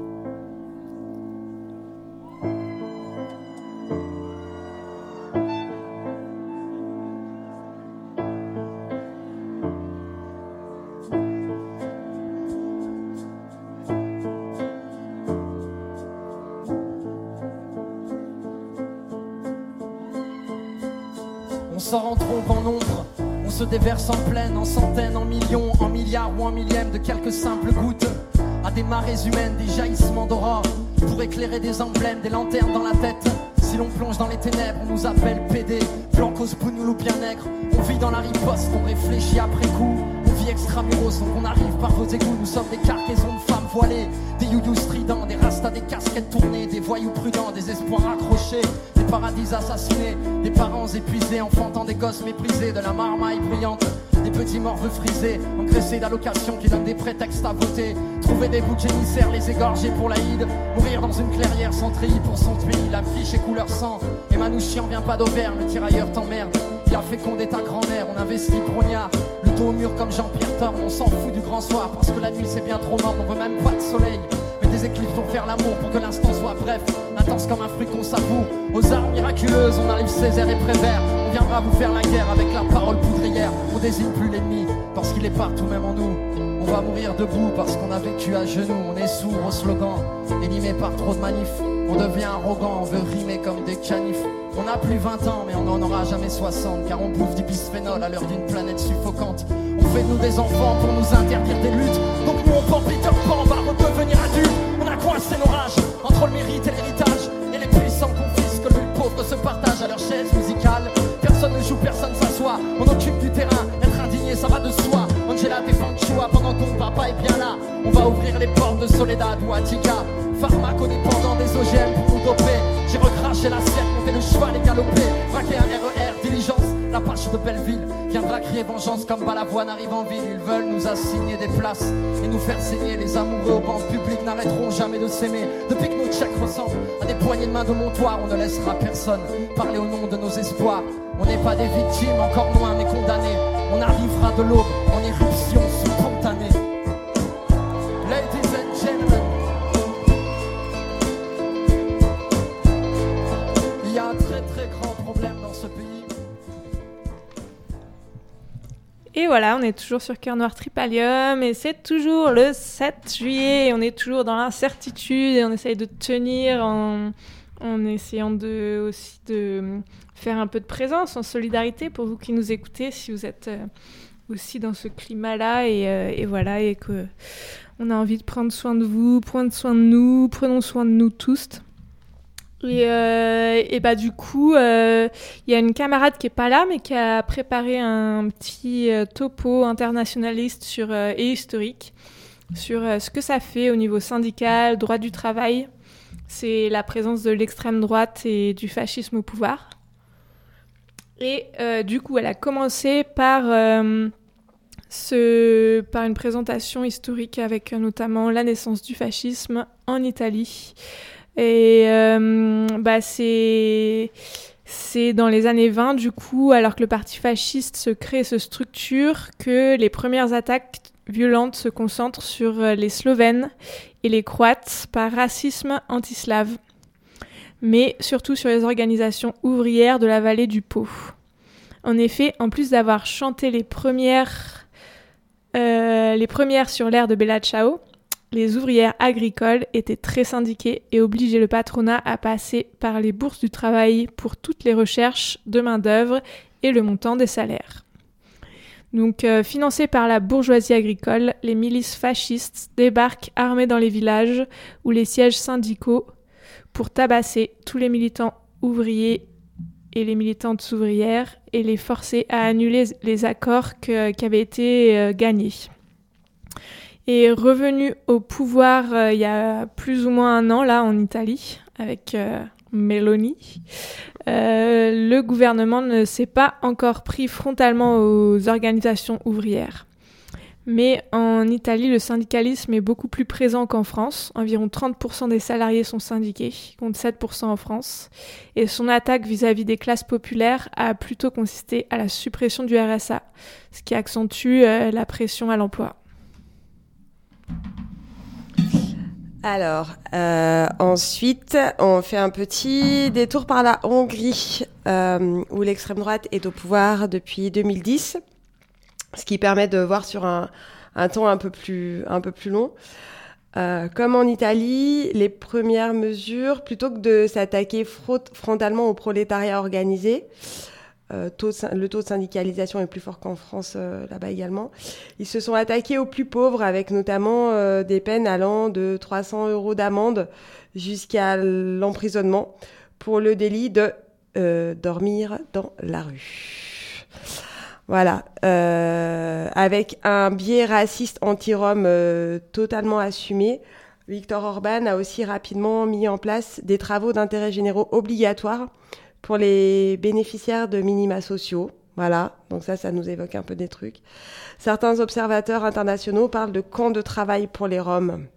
sort en trompe, en nombre. On se déverse en pleine, en centaines, en millions, en milliards ou en millièmes de quelques simples gouttes. À des marées humaines, des jaillissements d'aurore, pour éclairer des emblèmes, des lanternes dans la tête. Si l'on plonge dans les ténèbres, on nous appelle P D, blancos, pounoul ou bien nègre. On vit dans la riposte, on réfléchit après coup. On vit extramuros, donc on arrive par vos égouts. Nous sommes des cargaisons de femmes voilées, des youyous stridents, des rastas, des casquettes tournées, des voyous prudents, des espoirs accrochés, des paradis assassinés, des parents épuisés, enfantant des gosses méprisés, de la marmaille brillante, des petits morveux frisés, engraissés d'allocations qui donnent des prétextes à voter. Trouver des bouts de génissaires, les égorger pour l'Aïd. Mourir dans une clairière sans treillis pour son pays. La fiche est couleur sang, et Manouchian vient pas d'Auvergne. Le tirailleur t'emmerde, il a fécondé ta grand-mère. On investit brognard, le dos au mur comme Jean-Pierre Thorne. On s'en fout du grand soir parce que la nuit c'est bien trop mort. On veut même pas de soleil, mais des éclipses pour faire l'amour, pour que l'instant soit bref, intense comme un fruit qu'on savoure. Aux armes miraculeuses, on arrive Césaire et Prévert. On viendra vous faire la guerre avec la parole poudrière. On désigne plus l'ennemi parce qu'il est partout même en nous. On va mourir debout parce qu'on a vécu à genoux. On est sourd aux slogans, animés par trop de manifs. On devient arrogant, on veut rimer comme des canifs. On n'a plus vingt ans mais on n'en aura jamais soixante, car on bouffe du bisphénol à l'heure d'une planète suffocante. On fait de nous des enfants pour nous interdire des luttes. Donc nous on prend Peter Pan, on va redevenir adultes. On a coincé nos rages entre le mérite et l'héritage. Et les puissants confisquent, le pauvre se partagent à leur chaise musicale. Personne ne joue, personne s'assoit. On occupe du terrain, être indigné ça va de soi. Angela défend le choix pendant que ton papa est bien là. On va ouvrir les portes de Soledad ou Attica. Pharmacodépendant des O G M pour nous doper. J'ai recraché l'assiette, monté le cheval et galopé. Braqué un R E R, diligence, l'Apache de Belleville viendra crier vengeance comme Balavoine arrive en ville. Ils veulent nous assigner des places et nous faire saigner. Les amoureux au banc public n'arrêteront jamais de s'aimer. Depuis que nos chèques ressemblent à des poignées de main de montoir, on ne laissera personne parler au nom de nos espoirs. On n'est pas des victimes, encore moins mais condamnés. On arrivera de l'aube en éruption spontanée. Ladies and gentlemen, il y a un très très grand problème dans ce pays. Et voilà, on est toujours sur Cœur Noir Tripalium et c'est toujours le sept juillet. On est toujours dans l'incertitude et on essaye de tenir en, en essayant de, aussi de faire un peu de présence en solidarité pour vous qui nous écoutez, si vous êtes euh, aussi dans ce climat-là et, euh, et voilà, et qu'on a envie de prendre soin de vous, prendre soin de nous, prenons soin de nous tous. Et, euh, et bah du coup, il euh, y a une camarade qui est pas là, mais qui a préparé un petit euh, topo internationaliste sur, euh, et historique sur euh, ce que ça fait au niveau syndical, droit du travail. C'est la présence de l'extrême droite et du fascisme au pouvoir. Et euh, du coup, elle a commencé par, euh, ce, par une présentation historique avec euh, notamment la naissance du fascisme en Italie. Et euh, bah c'est, c'est dans les années vingt, du coup, alors que le parti fasciste se crée et se structure, que les premières attaques violentes se concentrent sur les Slovènes et les Croates par racisme anti-slave, mais surtout sur les organisations ouvrières de la vallée du Pô. En effet, en plus d'avoir chanté les premières, euh, les premières sur l'ère de Bella Ciao, les ouvrières agricoles étaient très syndiquées et obligeaient le patronat à passer par les bourses du travail pour toutes les recherches de main-d'œuvre et le montant des salaires. Donc, euh, financées par la bourgeoisie agricole, les milices fascistes débarquent armées dans les villages ou les sièges syndicaux pour tabasser tous les militants ouvriers et les militantes ouvrières et les forcer à annuler les accords que, qui avaient été euh, gagnés. Et revenu au pouvoir euh, il y a plus ou moins un an, là, en Italie, avec euh, Meloni, euh, le gouvernement ne s'est pas encore pris frontalement aux organisations ouvrières. Mais en Italie, le syndicalisme est beaucoup plus présent qu'en France. Environ trente pour cent des salariés sont syndiqués, contre sept pour cent en France. Et son attaque vis-à-vis des classes populaires a plutôt consisté à la suppression du R S A, ce qui accentue euh, la pression à l'emploi. Alors, euh, ensuite, on fait un petit détour par la Hongrie, euh, où l'extrême droite est au pouvoir depuis deux mille dix, ce qui permet de voir sur un, un temps un peu plus, un peu plus long. Euh, comme en Italie, les premières mesures, plutôt que de s'attaquer front- frontalement au prolétariat organisé, Euh, taux de, le taux de syndicalisation est plus fort qu'en France, euh, là-bas également. Ils se sont attaqués aux plus pauvres avec notamment euh, des peines allant de trois cents euros d'amende jusqu'à l'emprisonnement pour le délit de euh, dormir dans la rue. Voilà. Euh, avec un biais raciste anti-rom euh, totalement assumé, Viktor Orban a aussi rapidement mis en place des travaux d'intérêt généraux obligatoires pour les bénéficiaires de minima sociaux. Voilà, donc ça, ça nous évoque un peu des trucs. Certains observateurs internationaux parlent de camps de travail pour les Roms.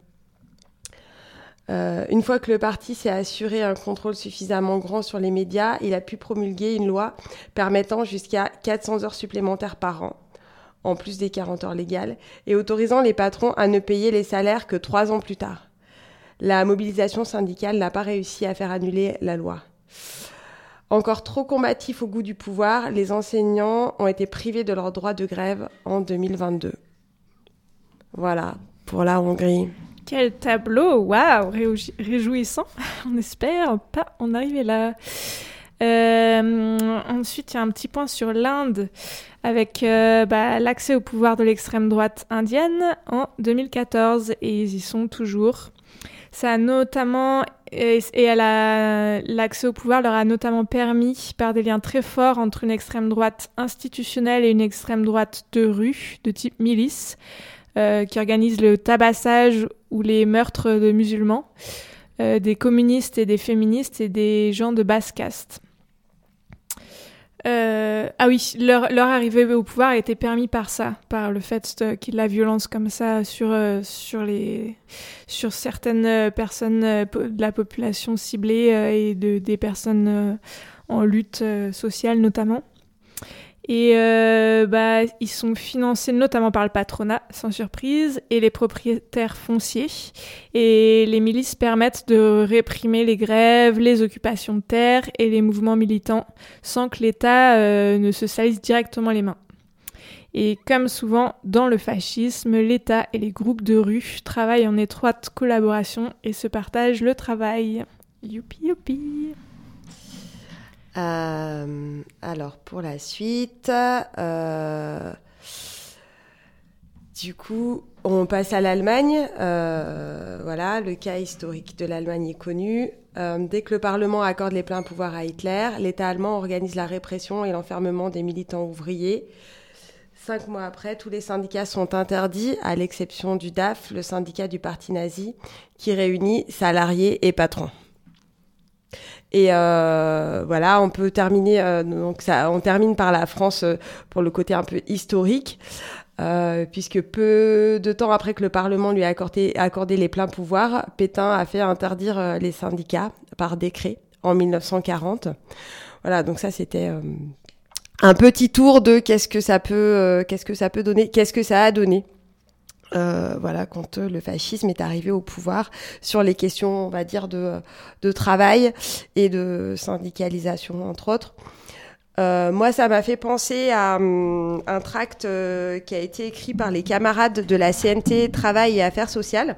Euh, une fois que le parti s'est assuré un contrôle suffisamment grand sur les médias, il a pu promulguer une loi permettant jusqu'à quatre cents heures supplémentaires par an, en plus des quarante heures légales, et autorisant les patrons à ne payer les salaires que trois ans plus tard. La mobilisation syndicale n'a pas réussi à faire annuler la loi. Encore trop combatifs au goût du pouvoir, les enseignants ont été privés de leur droit de grève en deux mille vingt-deux. Voilà, pour la Hongrie. Quel tableau, waouh, réjou- réjouissant. On espère pas en arriver là. Euh, ensuite, il y a un petit point sur l'Inde avec euh, bah, l'accès au pouvoir de l'extrême droite indienne en deux mille quatorze et ils y sont toujours. Ça a notamment et, et elle a, l'accès au pouvoir leur a notamment permis par des liens très forts entre une extrême droite institutionnelle et une extrême droite de rue de type milice euh, qui organise le tabassage ou les meurtres de musulmans, euh, des communistes et des féministes et des gens de basse caste. Euh, ah oui, leur, leur arrivée au pouvoir a été permis par ça, par le fait de, qu'il y ait de la violence comme ça sur, euh, sur, les, sur certaines personnes euh, de la population ciblée euh, et de, des personnes euh, en lutte euh, sociale notamment. Et euh, bah, ils sont financés notamment par le patronat, sans surprise, et les propriétaires fonciers. Et les milices permettent de réprimer les grèves, les occupations de terre et les mouvements militants sans que l'État euh, ne se salisse directement les mains. Et comme souvent dans le fascisme, l'État et les groupes de rue travaillent en étroite collaboration et se partagent le travail. Youpi youpi. Euh, alors pour la suite, euh, du coup, on passe à l'Allemagne. Euh, voilà, le cas historique de l'Allemagne est connu. Euh, dès que le Parlement accorde les pleins pouvoirs à Hitler, l'État allemand organise la répression et l'enfermement des militants ouvriers. Cinq mois après, tous les syndicats sont interdits, à l'exception du D A F, le syndicat du parti nazi, qui réunit salariés et patrons. Et euh, voilà, on peut terminer. Euh, donc ça, on termine par la France euh, pour le côté un peu historique, euh, puisque peu de temps après que le Parlement lui a accordé, accordé les pleins pouvoirs, Pétain a fait interdire euh, les syndicats par décret en mille neuf cent quarante. Voilà, donc ça c'était euh, un petit tour de qu'est-ce que ça peut, euh, qu'est-ce que ça peut donner, qu'est-ce que ça a donné. Euh, voilà, quand euh, le fascisme est arrivé au pouvoir sur les questions, on va dire, de, de travail et de syndicalisation, entre autres. Euh, moi, ça m'a fait penser à um, un tract euh, qui a été écrit par les camarades de la C N T Travail et Affaires sociales,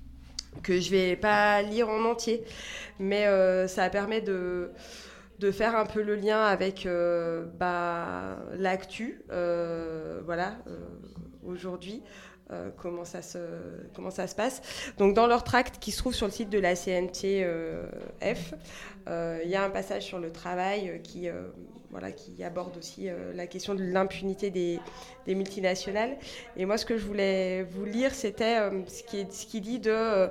que je vais pas lire en entier, mais euh, ça permet de... de faire un peu le lien avec euh, bah, l'actu, euh, voilà, euh, aujourd'hui. Euh, comment ça se comment ça se passe. Donc dans leur tract qui se trouve sur le site de la C N T euh, F, il euh, y a un passage sur le travail euh, qui euh, voilà qui aborde aussi euh, la question de l'impunité des, des multinationales. Et moi ce que je voulais vous lire c'était euh, ce qui est, ce qui dit de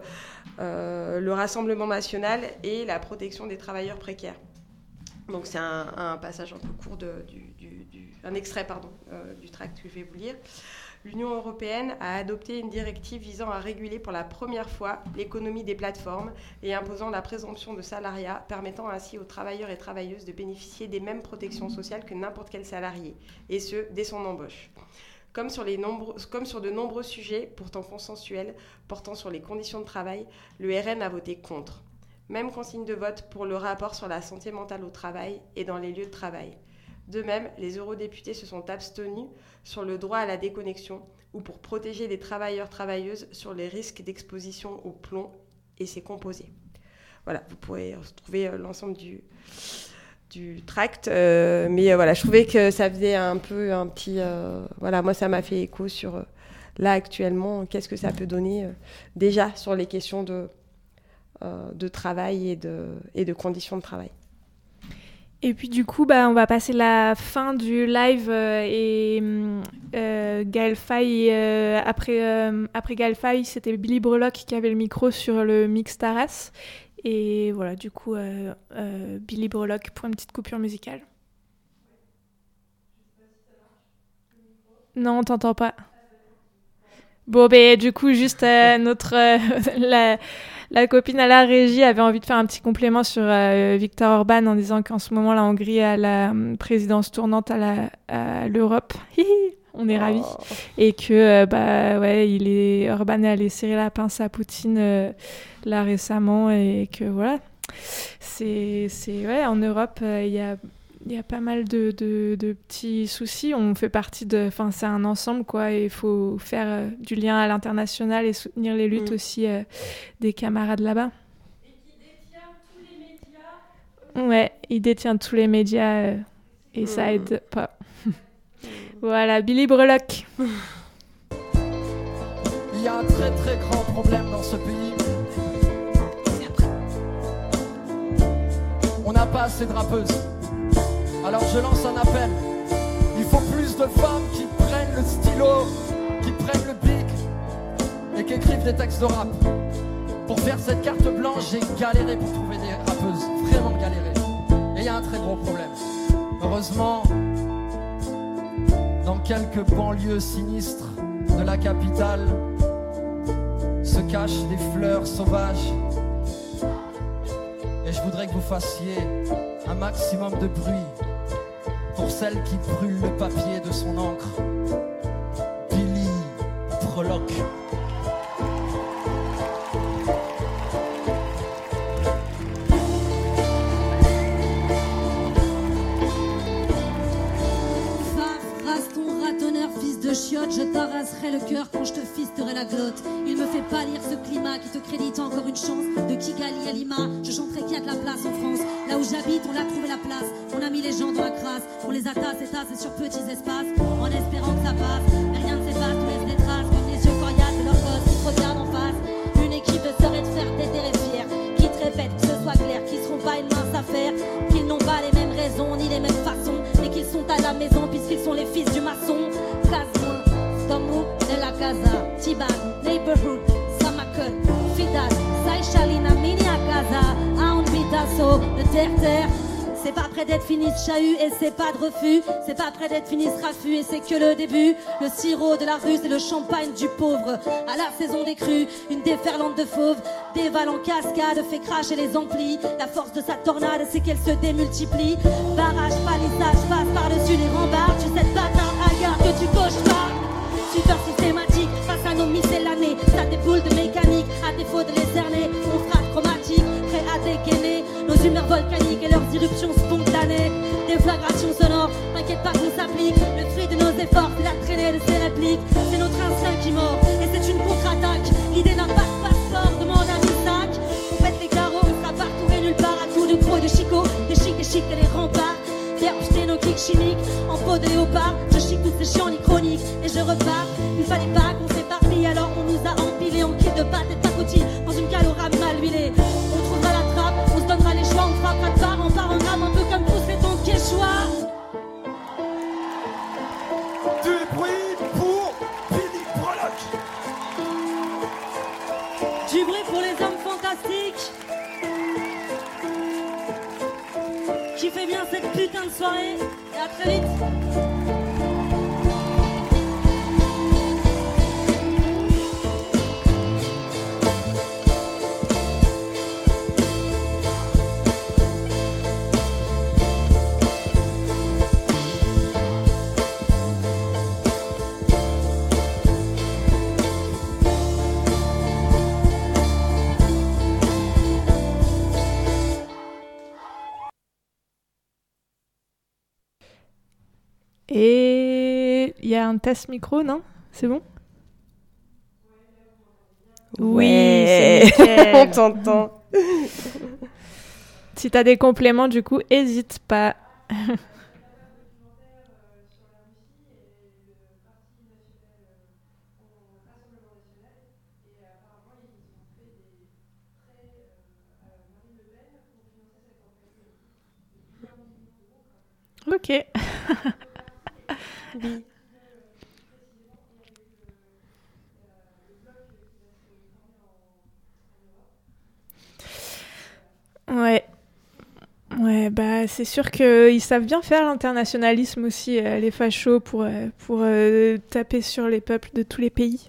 euh, le Rassemblement national et la protection des travailleurs précaires. Donc c'est un, un passage un peu court de, du, du, du un extrait pardon euh, du tract que je vais vous lire. L'Union européenne a adopté une directive visant à réguler pour la première fois l'économie des plateformes et imposant la présomption de salariat, permettant ainsi aux travailleurs et travailleuses de bénéficier des mêmes protections sociales que n'importe quel salarié, et ce, dès son embauche. Comme sur, les nombreux, comme sur de nombreux sujets, pourtant consensuels, portant sur les conditions de travail, le R N a voté contre. Même consigne de vote pour le rapport sur la santé mentale au travail et dans les lieux de travail. De même, les eurodéputés se sont abstenus sur le droit à la déconnexion ou pour protéger les travailleurs-travailleuses sur les risques d'exposition au plomb et ses composés. Voilà, vous pourrez retrouver l'ensemble du, du tract. Euh, mais euh, voilà, je trouvais que ça faisait un peu un petit... Euh, voilà, moi, ça m'a fait écho sur, euh, là, actuellement, qu'est-ce que ça peut donner, euh, déjà, sur les questions de, euh, de travail et de, et de conditions de travail. Et puis du coup, bah, on va passer la fin du live euh, et euh, Gaël Faye, euh, après, euh, après Gaël Faye, c'était Billy Breloque qui avait le micro sur le mix Taras. Et voilà, du coup, euh, euh, Billy Breloque pour une petite coupure musicale. Non, on t'entend pas. Bon, ben du coup, juste euh, notre... Euh, la, La copine à la régie avait envie de faire un petit complément sur euh, Viktor Orban en disant qu'en ce moment, la Hongrie a la euh, présidence tournante à, la, à l'Europe. On est ravis. Oh. Et que, euh, bah, ouais, il est, Orban est allé serrer la pince à Poutine euh, là récemment et que voilà. C'est, c'est, ouais, en Europe, il euh, y a. Il y a pas mal de, de, de petits soucis. On fait partie de... Enfin, c'est un ensemble, quoi. Et il faut faire euh, du lien à l'international et soutenir les luttes mmh. aussi euh, des camarades là-bas. Et qui détient tous les médias. Ouais, il détient tous les médias euh, et mmh. ça aide pas. Voilà, Billy Breloque. Il y a un très très grand problème dans ce pays. On n'a pas assez de rappeuses. Alors je lance un appel. Il faut plus de femmes qui prennent le stylo, qui prennent le bic et qui écrivent des textes de rap. Pour faire cette carte blanche, j'ai galéré pour trouver des rappeuses. Vraiment galéré. Et il y a un très gros problème. Heureusement, dans quelques banlieues sinistres de la capitale, se cachent des fleurs sauvages. Et je voudrais que vous fassiez un maximum de bruit pour celle qui brûle le papier de son encre, Billy Breloque. De chiottes, je t'arraserai le cœur quand je te fisterai la glotte. Il me fait pâlir ce climat qui te crédite encore une chance. De Kigali à Lima, je chanterai qu'il y a de la place en France. Là où j'habite, on a trouvé la place. On a mis les gens dans la crasse. On les attasse et tasse sur petits espaces, en espérant que ça passe. Mais rien ne s'efface, on laisse des traces. Comme les yeux coriaces de leurs gosses qui te regardent en face. Une équipe de sœurs et de frères d'aider et fiers, qui te répètent que ce soit clair, qu'ils seront pas une mince affaire, qu'ils n'ont pas les mêmes raisons ni les mêmes façons, mais qu'ils sont à la maison puisqu'ils sont les fils du maçon. Domu de la casa, Tiban, Neighborhood, Samakot, Fidal, Saïchalina, Mini a casa, Aoun Pitasso, le terre-terre. C'est pas près d'être fini ce chahut et c'est pas de refus. C'est pas près d'être fini ce raffut et c'est que le début. Le sirop de la ruse et le champagne du pauvre. À la saison des crues, une déferlante de fauves dévale en cascade, fait cracher les amplis. La force de sa tornade, c'est qu'elle se démultiplie. Barrage, palissage, passe par-dessus les rembarres. Tu sais te bâtard, hagard que tu coches pas. Super systématique, face à nos miscellanées. Ça déboule de mécanique, à défaut de les cerner. On frappe chromatique, prêt à dégainer nos humeurs volcaniques et leurs irruptions spontanées. Déflagration sonore, t'inquiète pas qu'on s'applique. Le fruit de nos efforts, c'est la traînée de ces répliques. C'est notre instinct qui mord, et c'est une contre-attaque. L'idée n'a pas de passeport, demande un Isaac. On pète les carreaux, on sera partout et nulle part. À coups de gros et de chicots, des chics, des chics et les remparts. Jeter nos kicks chimiques en peau de léopard. Je chic toutes ces chiens chroniques et je repars. Il fallait pas qu'on s'éparpille, alors on nous a empilés en kit de pâte et de pacotille dans une calorame mal huilée. On trouvera la trappe, on se donnera les choix, on frappera de part en part en rame, un peu comme tous les temps quechua. Du bruit pour Billy Breloque. Du bruit pour les hommes fantastiques qui fait bien cette putain de soirée. Et à très vite. Et il y a un test micro, non? C'est bon? Ouais, oui, on t'entend. Si t'as des compléments, du coup, hésite pas. Ok. Oui. Ouais. Ouais, bah c'est sûr qu'ils savent bien faire l'internationalisme aussi, euh, les fachos, pour, euh, pour euh, taper sur les peuples de tous les pays.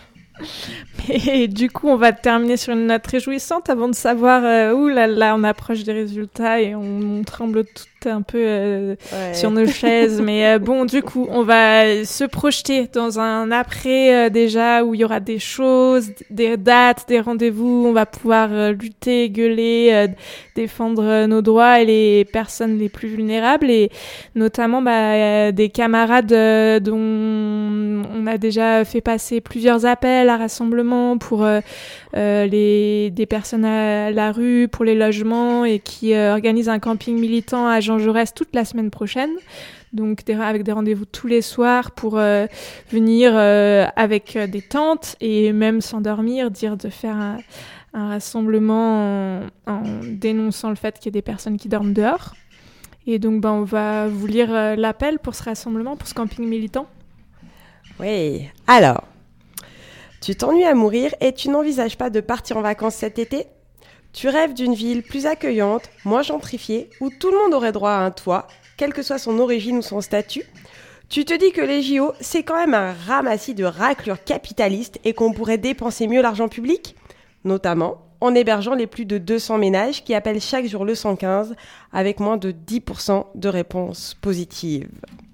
Et du coup, on va terminer sur une note réjouissante avant de savoir euh, où là, là, on approche des résultats et on, on tremble tout un peu euh, Ouais. sur nos chaises. Mais euh, bon, du coup, on va se projeter dans un après euh, déjà où il y aura des choses, des dates, des rendez-vous. On va pouvoir euh, lutter, gueuler, euh, défendre euh, nos droits et les personnes les plus vulnérables et notamment bah, euh, des camarades euh, dont on a déjà fait passer plusieurs appels à rassemblement pour euh, euh, les, des personnes à la rue, pour les logements et qui euh, organisent un camping militant à Jean Jaurès toute la semaine prochaine. Donc des, avec des rendez-vous tous les soirs pour euh, venir euh, avec euh, des tentes et même s'endormir, dire de faire un, un rassemblement en, en dénonçant le fait qu'il y ait des personnes qui dorment dehors. Et donc ben, on va vous lire euh, l'appel pour ce rassemblement, pour ce camping militant. Oui. Alors, tu t'ennuies à mourir et tu n'envisages pas de partir en vacances cet été ? Tu rêves d'une ville plus accueillante, moins gentrifiée, où tout le monde aurait droit à un toit, quelle que soit son origine ou son statut ? Tu te dis que les J O, c'est quand même un ramassis de raclures capitalistes et qu'on pourrait dépenser mieux l'argent public ? Notamment en hébergeant les plus de deux cents ménages qui appellent chaque jour le cent quinze avec moins de dix pour cent de réponses positives.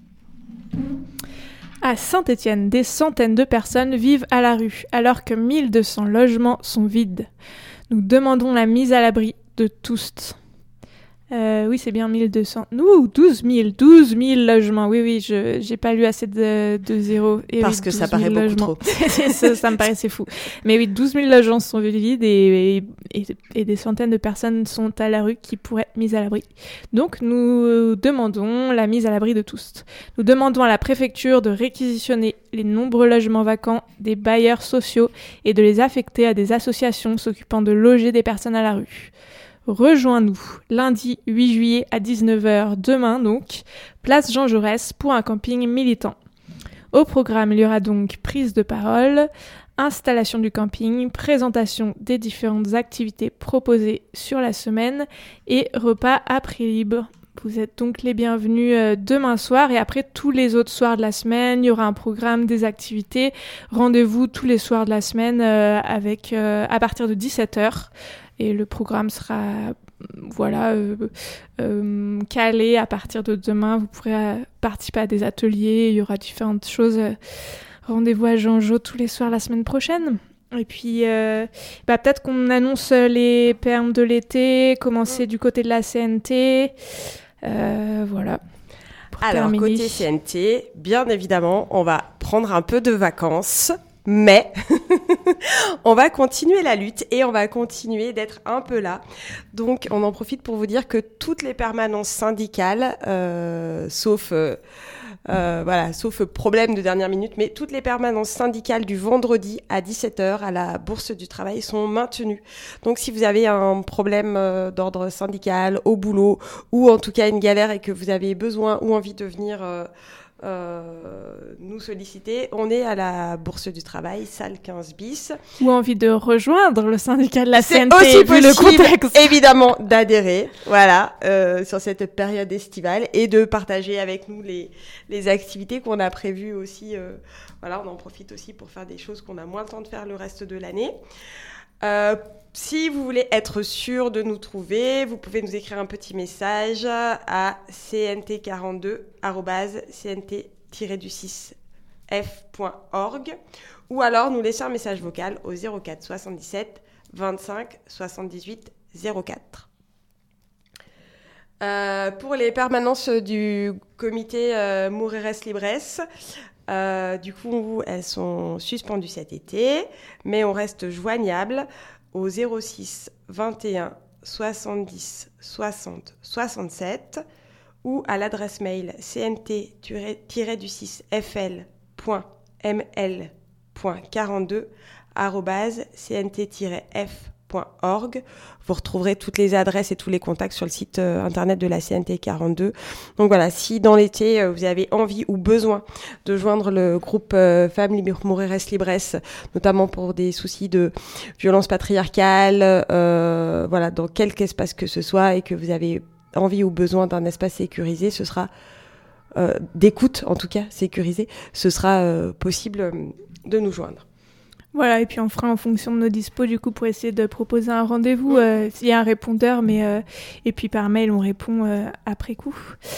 À Saint-Étienne, des centaines de personnes vivent à la rue, alors que mille deux cents logements sont vides. Nous demandons la mise à l'abri de tous. Euh, oui, c'est bien mille deux cents. Nous, douze mille, douze mille logements. Oui, oui, je j'ai pas lu assez de, de zéros. Et Parce oui, que ça douze paraît mille beaucoup logements. trop. ça, ça me paraissait fou. Mais oui, douze mille logements sont vides et, et, et des centaines de personnes sont à la rue qui pourraient être mises à l'abri. Donc, nous demandons la mise à l'abri de tous. Nous demandons à la préfecture de réquisitionner les nombreux logements vacants des bailleurs sociaux et de les affecter à des associations s'occupant de loger des personnes à la rue. Rejoins-nous lundi huit juillet à dix-neuf heures, demain donc, place Jean Jaurès pour un camping militant. Au programme, il y aura donc prise de parole, installation du camping, présentation des différentes activités proposées sur la semaine et repas à prix libre. Vous êtes donc les bienvenus euh, demain soir et après tous les autres soirs de la semaine, il y aura un programme, des activités. Rendez-vous tous les soirs de la semaine euh, avec euh, à partir de dix-sept heures. Et le programme sera voilà, euh, euh, calé à partir de demain. Vous pourrez euh, participer à des ateliers, il y aura différentes choses. Rendez-vous à Jean-Jo tous les soirs la semaine prochaine. Et puis, euh, bah, peut-être qu'on annonce les permes de l'été, commencer du côté de la C N T. Euh, voilà. Pour Alors, terminer. côté C N T, bien évidemment, on va prendre un peu de vacances. Mais on va continuer la lutte et on va continuer d'être un peu là. Donc, on en profite pour vous dire que toutes les permanences syndicales, euh, sauf euh, euh, voilà, sauf problème de dernière minute, mais toutes les permanences syndicales du vendredi à dix-sept heures à la Bourse du Travail sont maintenues. Donc, si vous avez un problème euh, d'ordre syndical au boulot ou en tout cas une galère et que vous avez besoin ou envie de venir euh, Euh, nous solliciter, on est à la Bourse du Travail, salle quinze bis. Ou envie de rejoindre le syndicat de la C N T, C'est aussi vu le possible, contexte. évidemment, d'adhérer, voilà, euh, sur cette période estivale et de partager avec nous les, les activités qu'on a prévues aussi. Euh, voilà, on en profite aussi pour faire des choses qu'on a moins le temps de faire le reste de l'année. Euh, si vous voulez être sûr de nous trouver, vous pouvez nous écrire un petit message à c n t quarante-deux arobase c n t tiret du six f point org ou alors nous laisser un message vocal au zéro quatre soixante-dix-sept vingt-cinq soixante-dix-huit zéro quatre. Euh, pour les permanences du comité euh, Mujeres Libres, Euh, du coup, elles sont suspendues cet été, mais on reste joignable au zéro six vingt et un soixante-dix soixante soixante-sept ou à l'adresse mail c n t du six f l point m l point quarante-deux arobase c n t f point org. Vous retrouverez toutes les adresses et tous les contacts sur le site euh, internet de la C N T quarante-deux. Donc voilà, si dans l'été euh, vous avez envie ou besoin de joindre le groupe euh, Femmes Libre Mujeres Libres, notamment pour des soucis de violence patriarcale, euh, voilà, dans quelque espace que ce soit, et que vous avez envie ou besoin d'un espace sécurisé, ce sera euh, d'écoute en tout cas sécurisé, ce sera euh, possible euh, de nous joindre. Voilà, et puis on fera en fonction de nos dispos, du coup, pour essayer de proposer un rendez-vous. Euh, il y a un répondeur, mais euh, et puis par mail, on répond euh, après coup.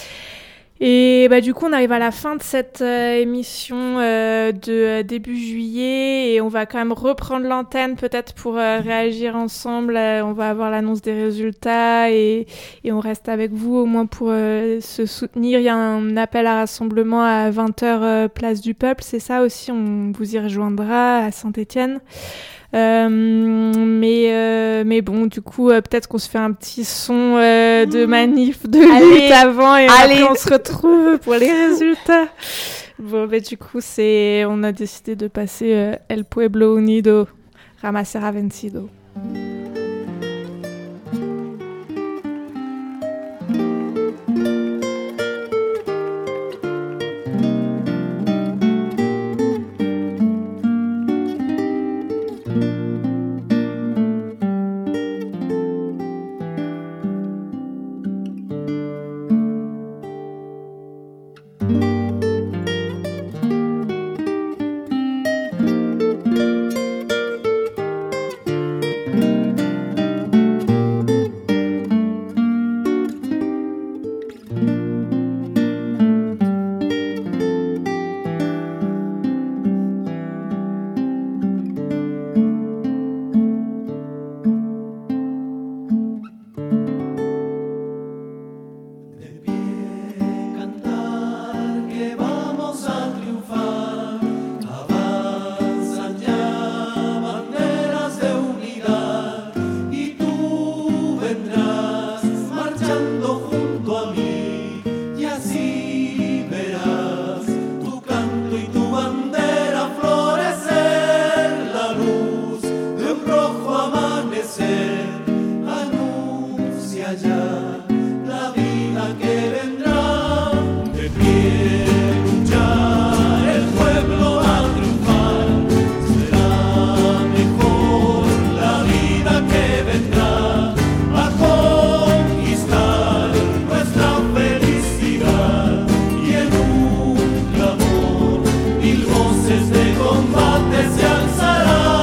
Et bah du coup, on arrive à la fin de cette euh, émission euh, de euh, début juillet, et on va quand même reprendre l'antenne peut-être pour euh, réagir ensemble. Euh, on va avoir l'annonce des résultats, et, et on reste avec vous au moins pour euh, se soutenir. Il y a un appel à rassemblement à vingt heures euh, place du Peuple, c'est ça aussi, on vous y rejoindra à Saint-Étienne. Euh, mais euh, mais bon, du coup, euh, peut-être qu'on se fait un petit son euh, de manif de lutte avant, et allez. Après on se retrouve pour les résultats. Bon, bah du coup, c'est on a décidé de passer euh, El Pueblo Unido, Rama será vencido.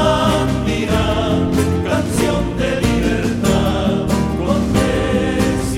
Canción de libertad, con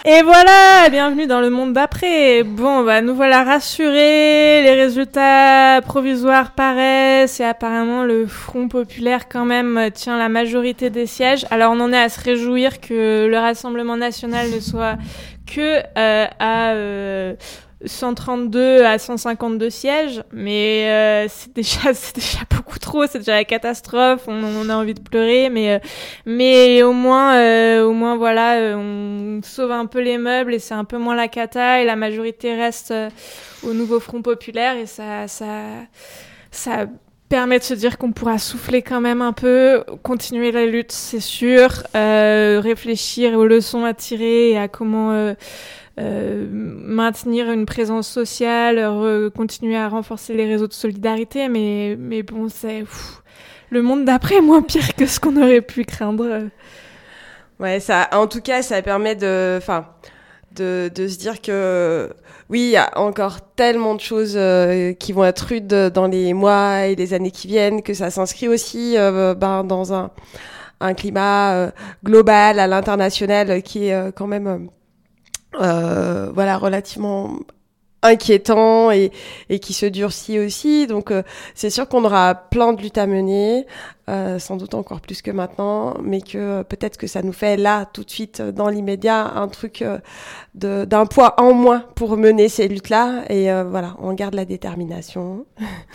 Et voilà, bienvenue dans le monde d'après. Bon, bah nous voilà rassurés, les résultats provisoires paraissent et apparemment le Front populaire quand même tient la majorité des sièges. Alors on en est à se réjouir que le Rassemblement national ne soit que euh, à euh, cent trente-deux à cent cinquante-deux sièges, mais euh, c'est déjà c'est déjà beaucoup trop, c'est déjà la catastrophe, on, on a envie de pleurer, mais euh, mais au moins euh, au moins voilà, euh, on sauve un peu les meubles et c'est un peu moins la cata et la majorité reste euh, au nouveau Front populaire et ça ça ça permet de se dire qu'on pourra souffler quand même un peu, continuer la lutte, c'est sûr, euh, réfléchir aux leçons à tirer et à comment euh, Euh, maintenir une présence sociale, re- continuer à renforcer les réseaux de solidarité, mais, mais bon, c'est pff, le monde d'après est moins pire que ce qu'on aurait pu craindre. Ouais, ça, en tout cas, ça permet de, enfin, de, de se dire que oui, il y a encore tellement de choses euh, qui vont être rudes dans les mois et les années qui viennent, que ça s'inscrit aussi euh, ben, dans un, un climat euh, global à l'international qui est euh, quand même euh, Euh, voilà, relativement inquiétant et, et qui se durcit aussi. Donc, euh, c'est sûr qu'on aura plein de luttes à mener, euh, sans doute encore plus que maintenant, mais que euh, peut-être que ça nous fait là, tout de suite, dans l'immédiat, un truc euh, de, d'un poids en moins pour mener ces luttes-là. Et euh, voilà, on garde la détermination,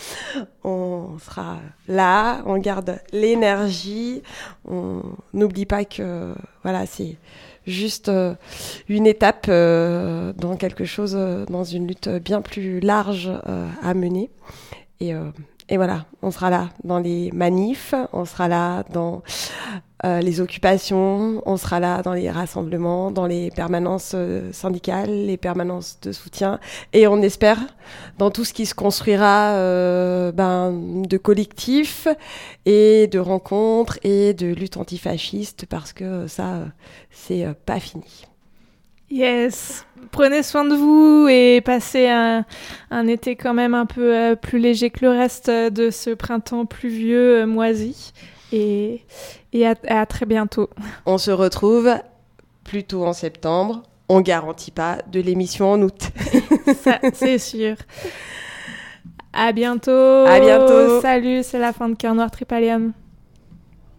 on sera là, on garde l'énergie, on n'oublie pas que, voilà, c'est juste euh, une étape euh, dans quelque chose, euh, dans une lutte bien plus large euh, à mener. Et, euh, et voilà, on sera là dans les manifs, on sera là dans euh, les occupations, on sera là dans les rassemblements, dans les permanences euh, syndicales, les permanences de soutien. Et on espère dans tout ce qui se construira euh, ben, de collectifs et de rencontres et de lutte antifasciste, parce que ça, euh, c'est euh, pas fini. Yes, prenez soin de vous et passez un, un été quand même un peu euh, plus léger que le reste de ce printemps pluvieux, euh, moisi. Et, et à, à très bientôt. On se retrouve plutôt en septembre. On garantit pas de l'émission en août. Ça, c'est sûr. À bientôt. À bientôt. Salut, c'est la fin de Cœur Noir Tripalium.